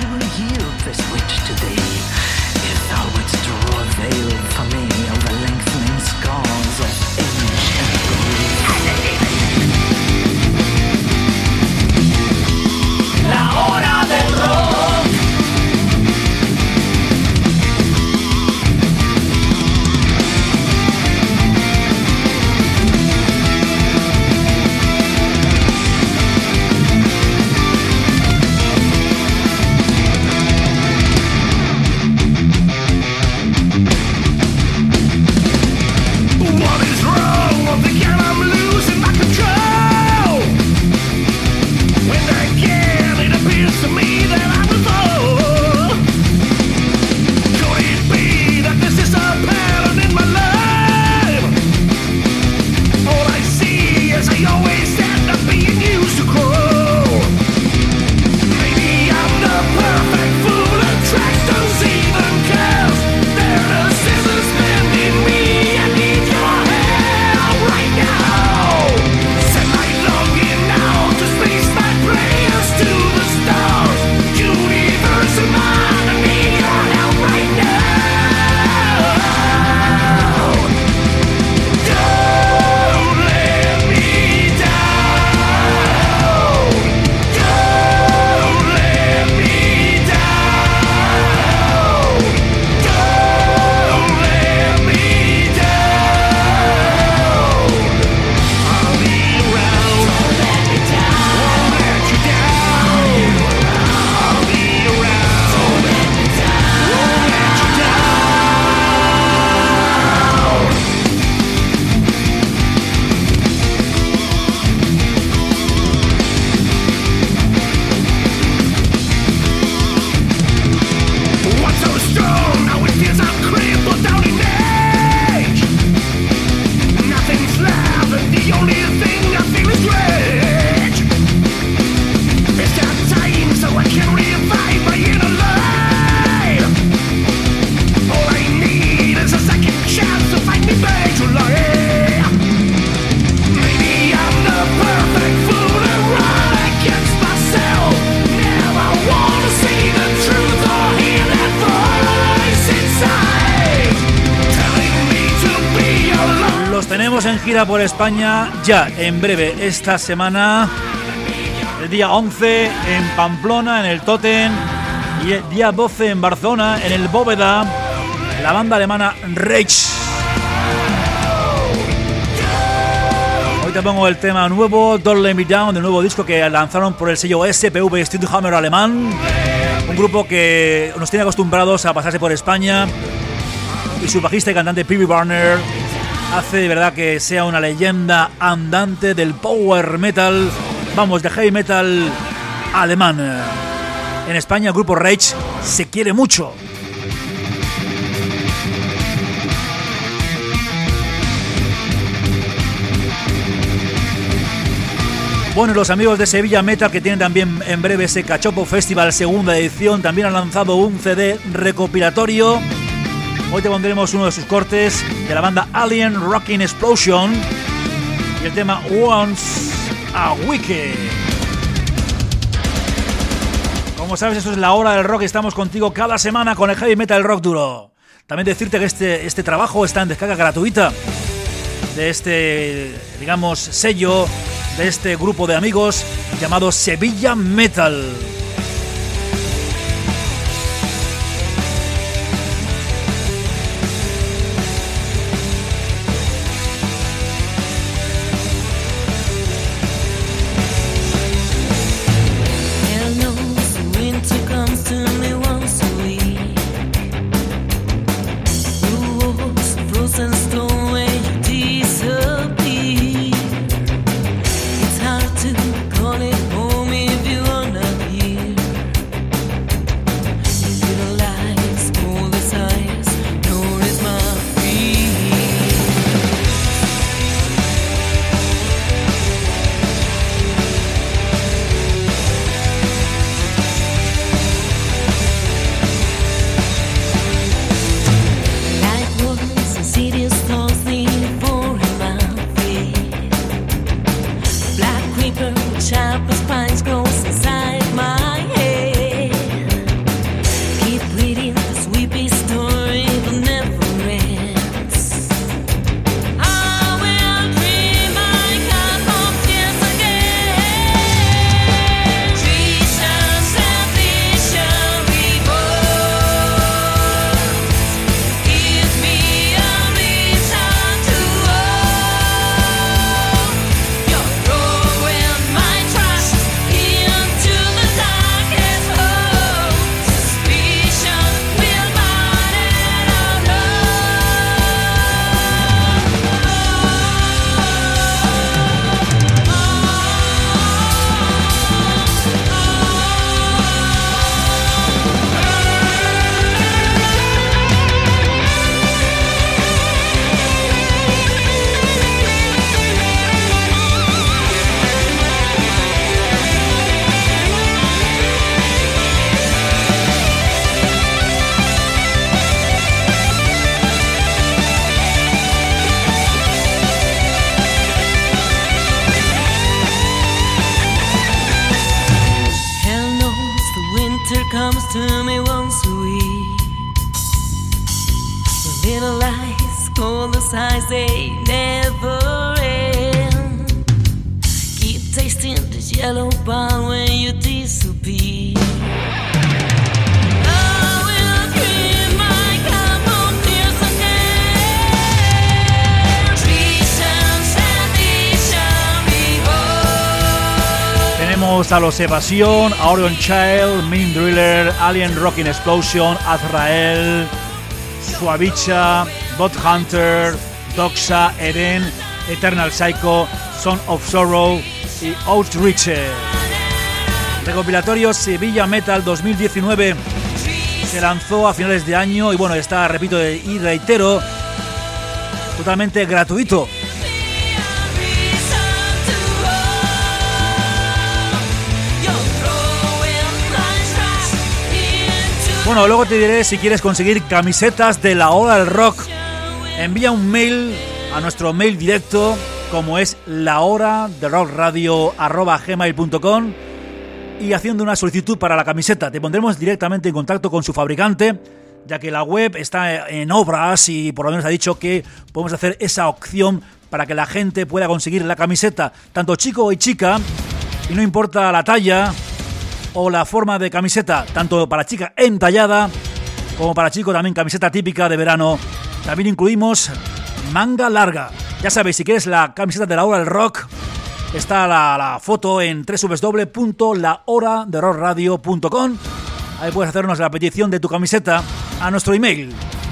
En gira por España ya en breve esta semana, el día 11 en Pamplona en el Totem y el día 12 en Barcelona en el Bóveda, la banda alemana Rage. Hoy te pongo el tema nuevo, Don't Let Me Down, del nuevo disco que lanzaron por el sello SPV Studiohammer alemán, un grupo que nos tiene acostumbrados a pasarse por España, y su bajista y cantante P.B. Barner hace de verdad que sea una leyenda andante del power metal, vamos, de heavy metal alemán. En España el grupo Rage se quiere mucho. Bueno, los amigos de Sevilla Metal, que tienen también en breve ese Cachopo Festival segunda edición, también han lanzado un CD recopilatorio. Hoy te pondremos uno de sus cortes de la banda Alien Rocking Explosion y el tema Once a Week. Como sabes, eso es la hora del rock. Estamos contigo cada semana con el heavy metal, el rock duro. También decirte que este trabajo está en descarga gratuita de este, digamos, sello, de este grupo de amigos llamado Sevilla Metal. Call it home if you wanna be. comes to me once a week. The little lies, cold the sighs, they never end. Keep tasting this yellow ball when you disappear. Tenemos a Los Evasión, a Orion Child, Mean Driller, Alien Rocking Explosion, Azrael, Suavicha, Bot Hunter, Doxa, Eren, Eternal Psycho, Son of Sorrow y Outreach. Recopilatorio Sevilla Metal 2019 se lanzó a finales de año y bueno, está, repito y reitero, totalmente gratuito. Bueno, luego te diré si quieres conseguir camisetas de La Hora del Rock. Envía un mail a nuestro mail directo, como es lahoradelrockradio@gmail.com, y haciendo una solicitud para la camiseta. Te pondremos directamente en contacto con su fabricante, ya que la web está en obras y por lo menos ha dicho que podemos hacer esa opción para que la gente pueda conseguir la camiseta, tanto chico y chica, y no importa la talla o la forma de camiseta, tanto para chica entallada como para chico también camiseta típica de verano. También incluimos manga larga. Ya sabéis, si quieres la camiseta de La Hora del Rock, está la foto en www.lahoradelrockradio.com. Ahí puedes hacernos la petición de tu camiseta a nuestro email.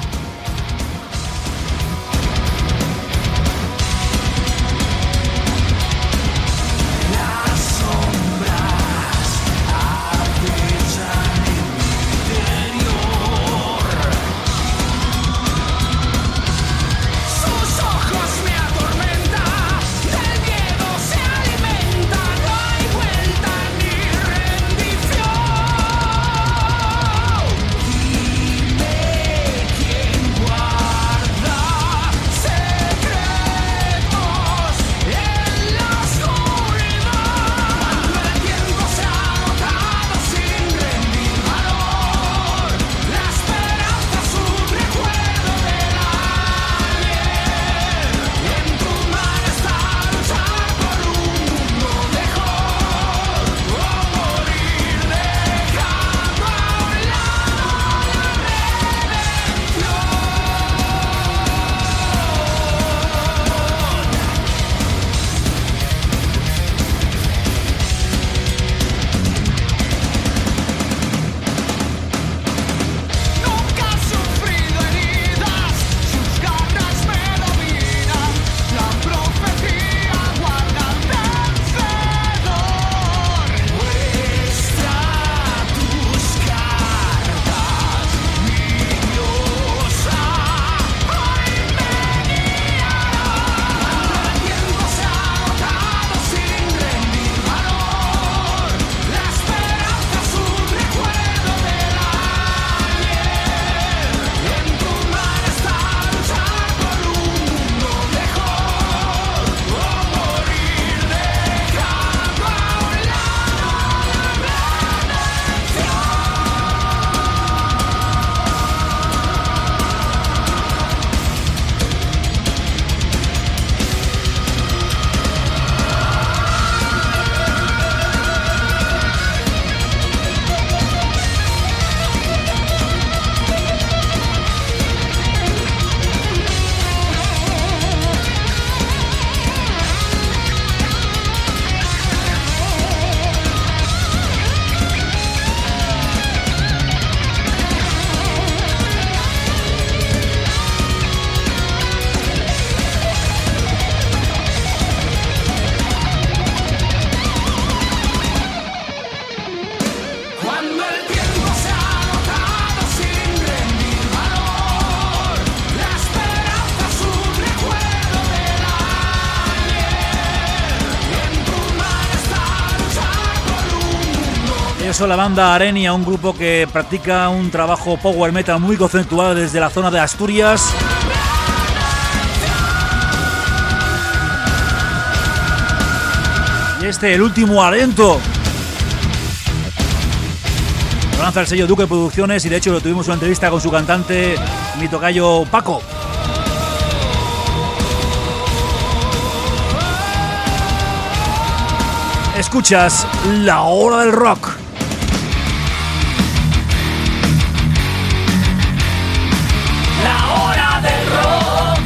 Eso, la banda Arenia, un grupo que practica un trabajo power metal muy conceptual desde la zona de Asturias. Y el último aliento. Lo lanza el sello Duque Producciones y de hecho tuvimos una entrevista con su cantante, mi tocayo Paco. Escuchas La Hora del Rock. La Hora del Rock.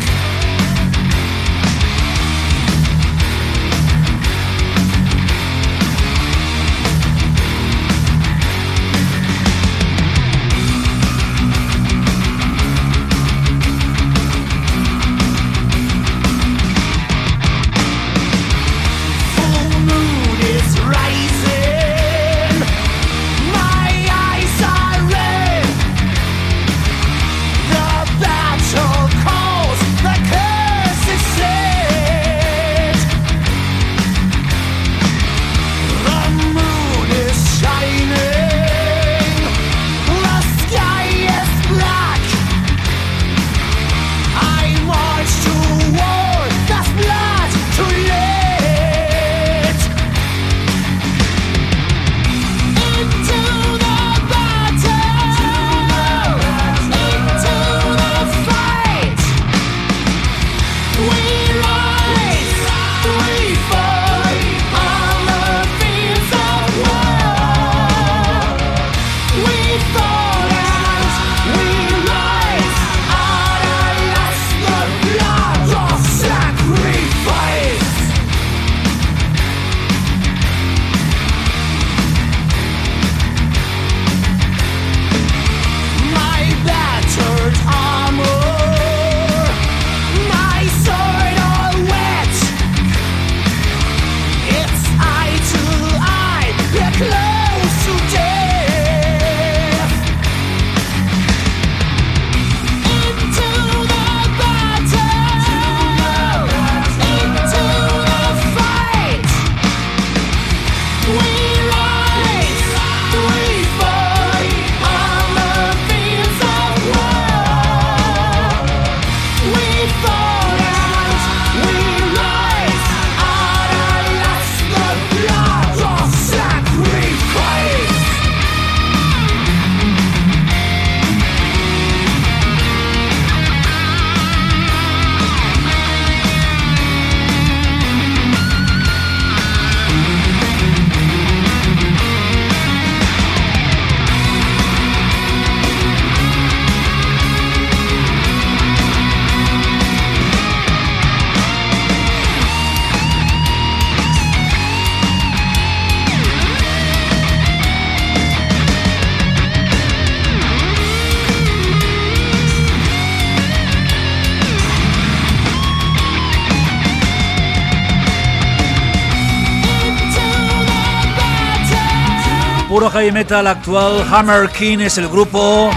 Puro heavy metal actual. Hammer King es el grupo.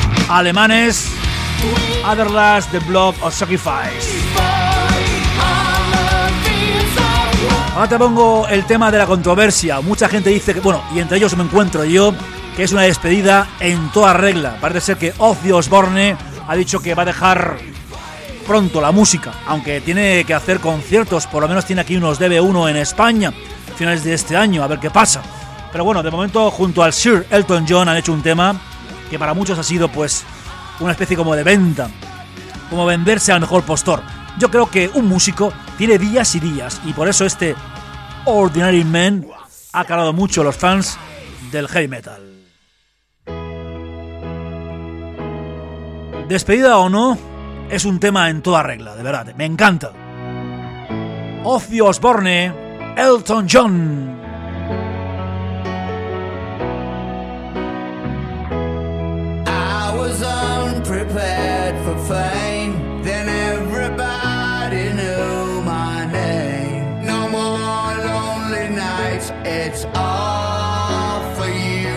Alemanes. Otherlast, The Blood of Sacrifice. Ahora te pongo el tema de la controversia. Mucha gente dice que, bueno, y entre ellos me encuentro yo, que es una despedida en toda regla. Parece ser que Ozzy Osbourne ha dicho que va a dejar pronto la música, aunque tiene que hacer conciertos. Por lo menos tiene aquí unos DB1 en España a finales de este año, a ver qué pasa. Pero bueno, de momento junto al Sir Elton John han hecho un tema que para muchos ha sido pues una especie como de venta, como venderse al mejor postor. Yo creo que un músico tiene días y días, y por eso este Ordinary Man ha calado mucho a los fans del heavy metal. Despedida o no, es un tema en toda regla, de verdad, me encanta. Ozzy Osbourne, Elton John. Unprepared for fame, then everybody knew my name. No more lonely nights, it's all for you.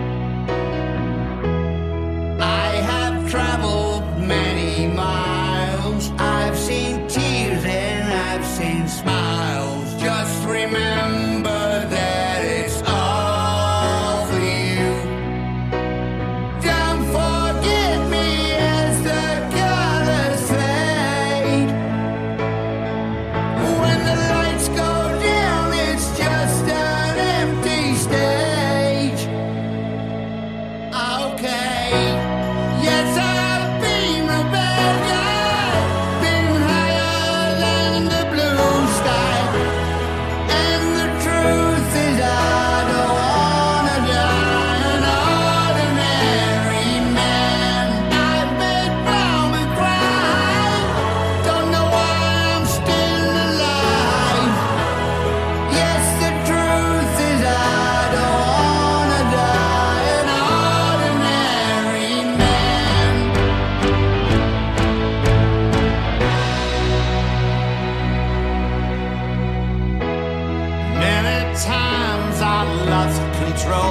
I have traveled many miles, I've seen tears and I've seen smiles. Just remember that it's all for you. Don't forget me as the colors fade. When the lights go down, it's just an empty stage.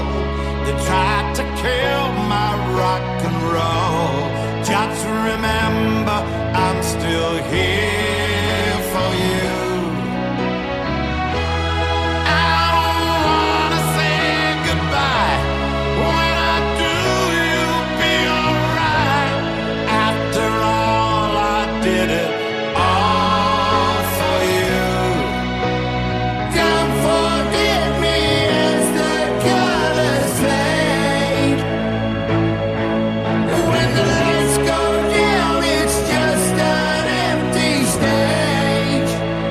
They tried to kill my rock and roll. Just remember, I'm still here for you. I don't wanna say goodbye. When I do, you'll be alright. After all, I did it all for you. Don't forget me as the colors fade. When the lights go down, it's just an empty stage.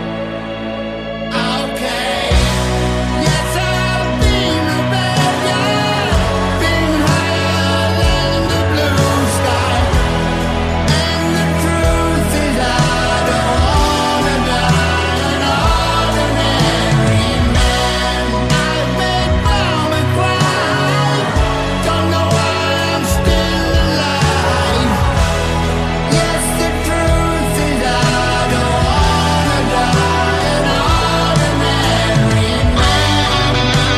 Okay, yes, I've been a bad guy, been higher than the blue sky. And the truth is, I don't wanna die an ordinary man. I've made mama cry, don't know why I'm still alive. Yes, the truth is, I don't wanna die an ordinary man.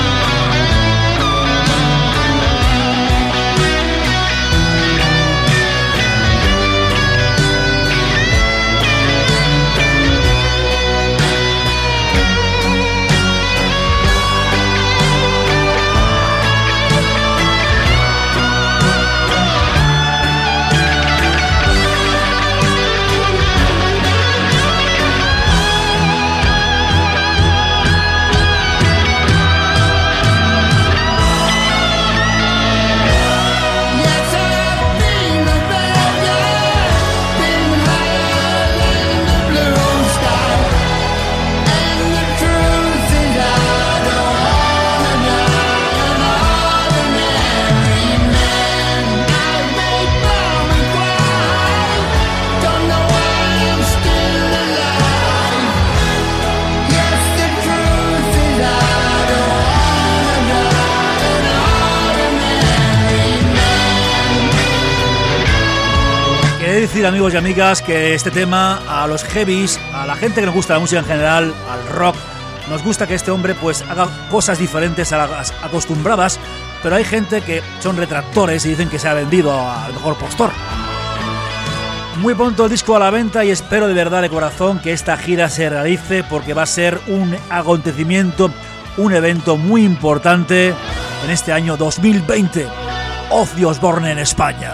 Yes, I've been a bad guy, been higher than the blue sky. And the truth is, I don't wanna die an ordinary man. I've made mama cry, don't know why I'm still alive. Yes, the truth is, I don't wanna die an ordinary man. Quería decir, amigos y amigas, que este tema a los heavies, a la gente que nos gusta la música en general, al rock, nos gusta que este hombre pues haga cosas diferentes a las acostumbradas, pero hay gente que son retractores y dicen que se ha vendido al mejor postor. Muy pronto el disco a la venta y espero de verdad de corazón que esta gira se realice, porque va a ser un acontecimiento, un evento muy importante en este año 2020. Ozzy Osbourne en España.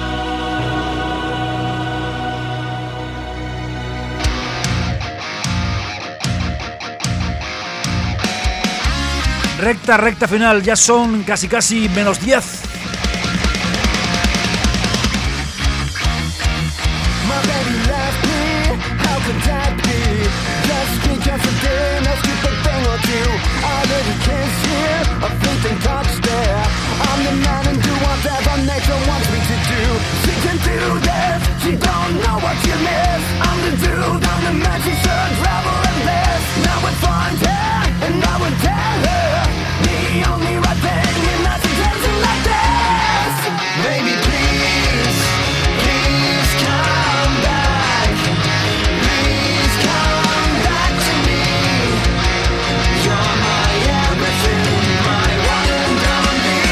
Recta final, ya son casi menos 10. My baby left me, how could that be? Just because I did a stupid thing or two. I didn't kiss here, a fleeting touch there. I'm the man and do whatever nature wants me to do. She can do this, she don't know what you miss. I'm the dude, I'm the man she should travel and live. Now it's fine, yeah, and I would tell her the only right thing in that situation like this. Baby, please, please come back. Please come back to me. You're my everything, my one and only.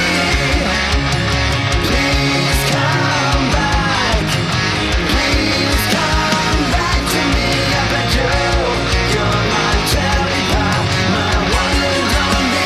Please come back. Please come back to me. I beg you. You're my cherry pie, my one and only.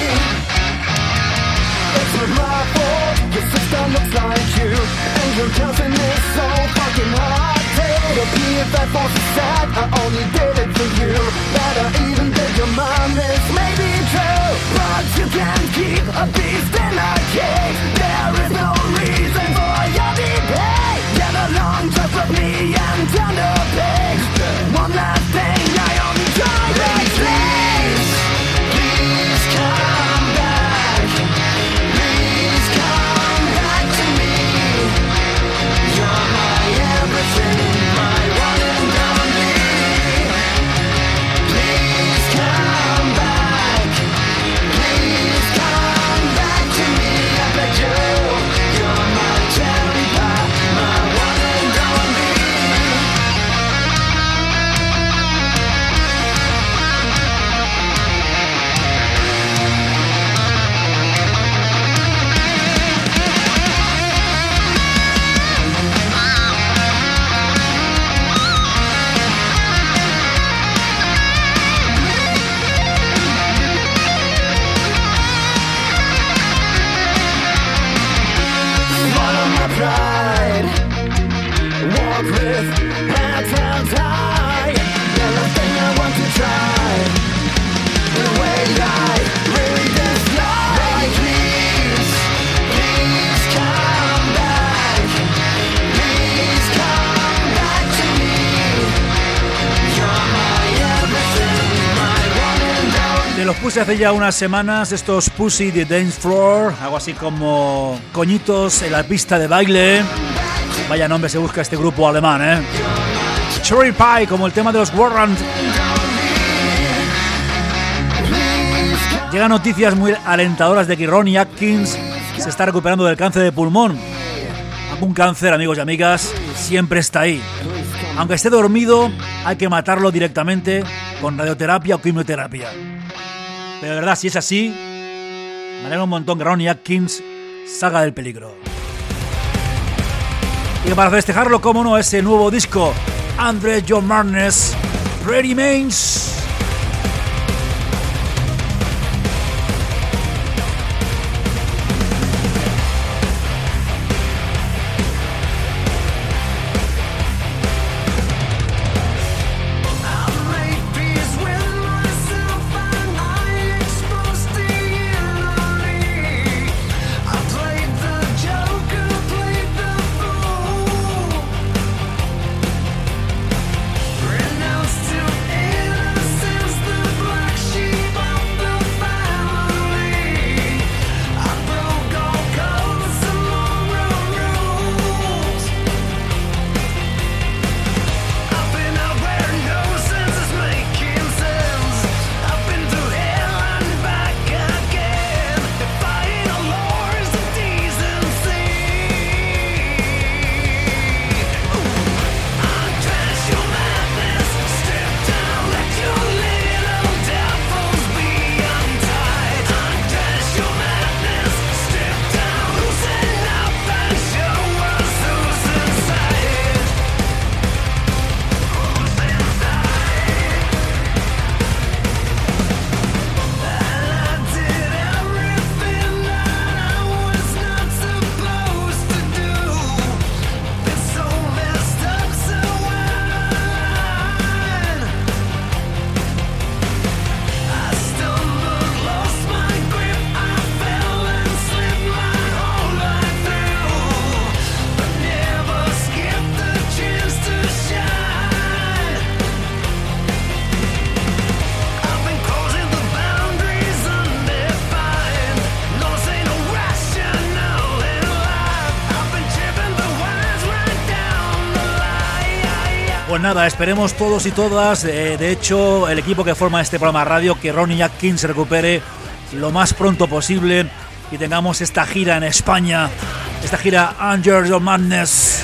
It's not my fault, your sister looks like you, and your cousin is so fucking hot. To be if that false is sad, I only did it for you. That I even did your mom, this may be true, but you can't keep a beast in a cage. There is no reason for your debate. Get along just with me and turn the page. One last thing, I only try to please. Please come back. Please come back to me. You're my everything, my one and only. Please come back. Please come back puse hace ya unas semanas estos Pussy de Dance Floor, algo así como coñitos en la pista de baile. Vaya nombre se busca este grupo alemán, ¿eh? Cherry Pie, como el tema de los Warrant. Llegan noticias muy alentadoras de que Ronnie Atkins se está recuperando del cáncer de pulmón. Un cáncer, amigos y amigas, siempre está ahí. Aunque esté dormido, hay que matarlo directamente con radioterapia o quimioterapia. Pero de verdad, si es así, me alegra un montón que Ronnie Atkins salga del peligro. Y para festejarlo, como no, ese nuevo disco, Andre John Madness, Pretty Mains. Pues nada, esperemos todos y todas, de hecho, el equipo que forma este programa de radio, que Ronnie Atkins se recupere lo más pronto posible y tengamos esta gira en España, esta gira Andre John Madness.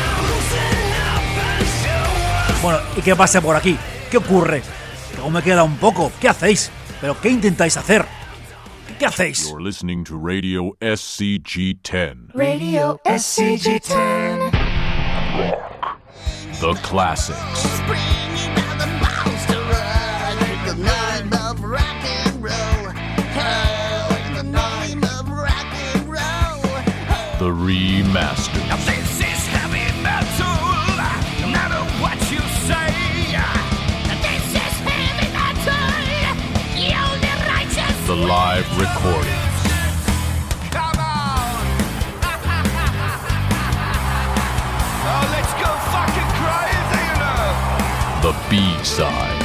Bueno, ¿y qué pasa por aquí? ¿Qué ocurre? Que aún me queda un poco. ¿Qué hacéis? ¿Pero qué intentáis hacer? ¿Qué hacéis? You're listening to Radio SCG-10. Radio SCG-10. The classics. The remasters. Now this is heavy metal, no matter what you say. This is heavy metal, the only righteous. The live recordings. Come on. Oh, let's go fucking crazy, you know. The B-sides.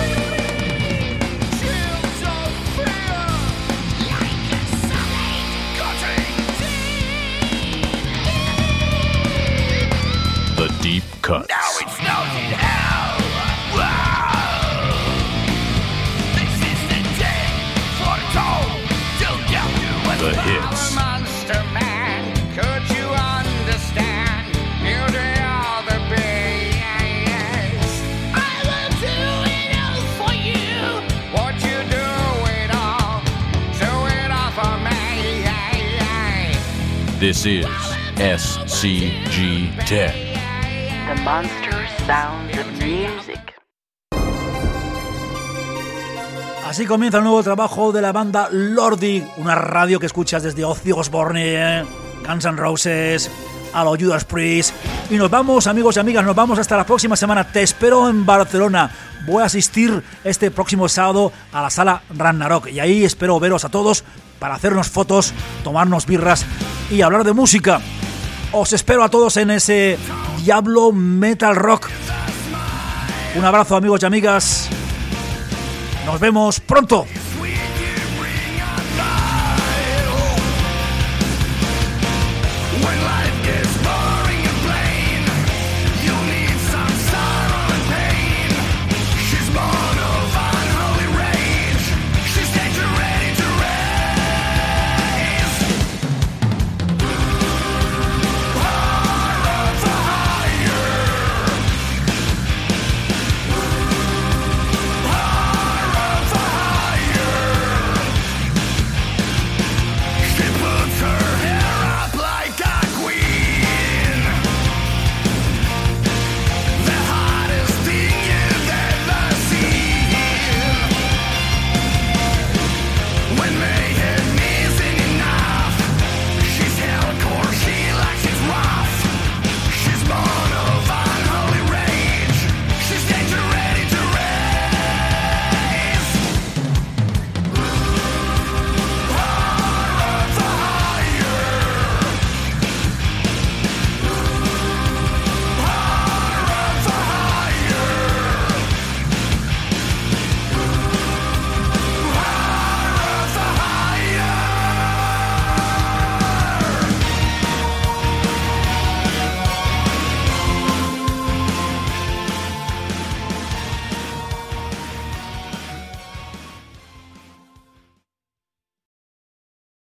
The deep cuts. Now it snows in hell. Wow. This is the day foretold. Together with The hits. Monster Man. Could you understand? You're the other beings. I will do it all for you. What you do it all. Do it all for me. This is SCG-10. The monster sounds of music. Así comienza el nuevo trabajo de la banda Lordi, una radio que escuchas desde Ozzy Osbourne, Guns N' Roses, a los Judas Priest. Y nos vamos, amigos y amigas, nos vamos hasta la próxima semana. Te espero en Barcelona. Voy a asistir este próximo sábado a la sala Ragnarok y ahí espero veros a todos para hacernos fotos, tomarnos birras y hablar de música. Os espero a todos en ese Diablo Metal Rock. Un abrazo, amigos y amigas. Nos vemos pronto.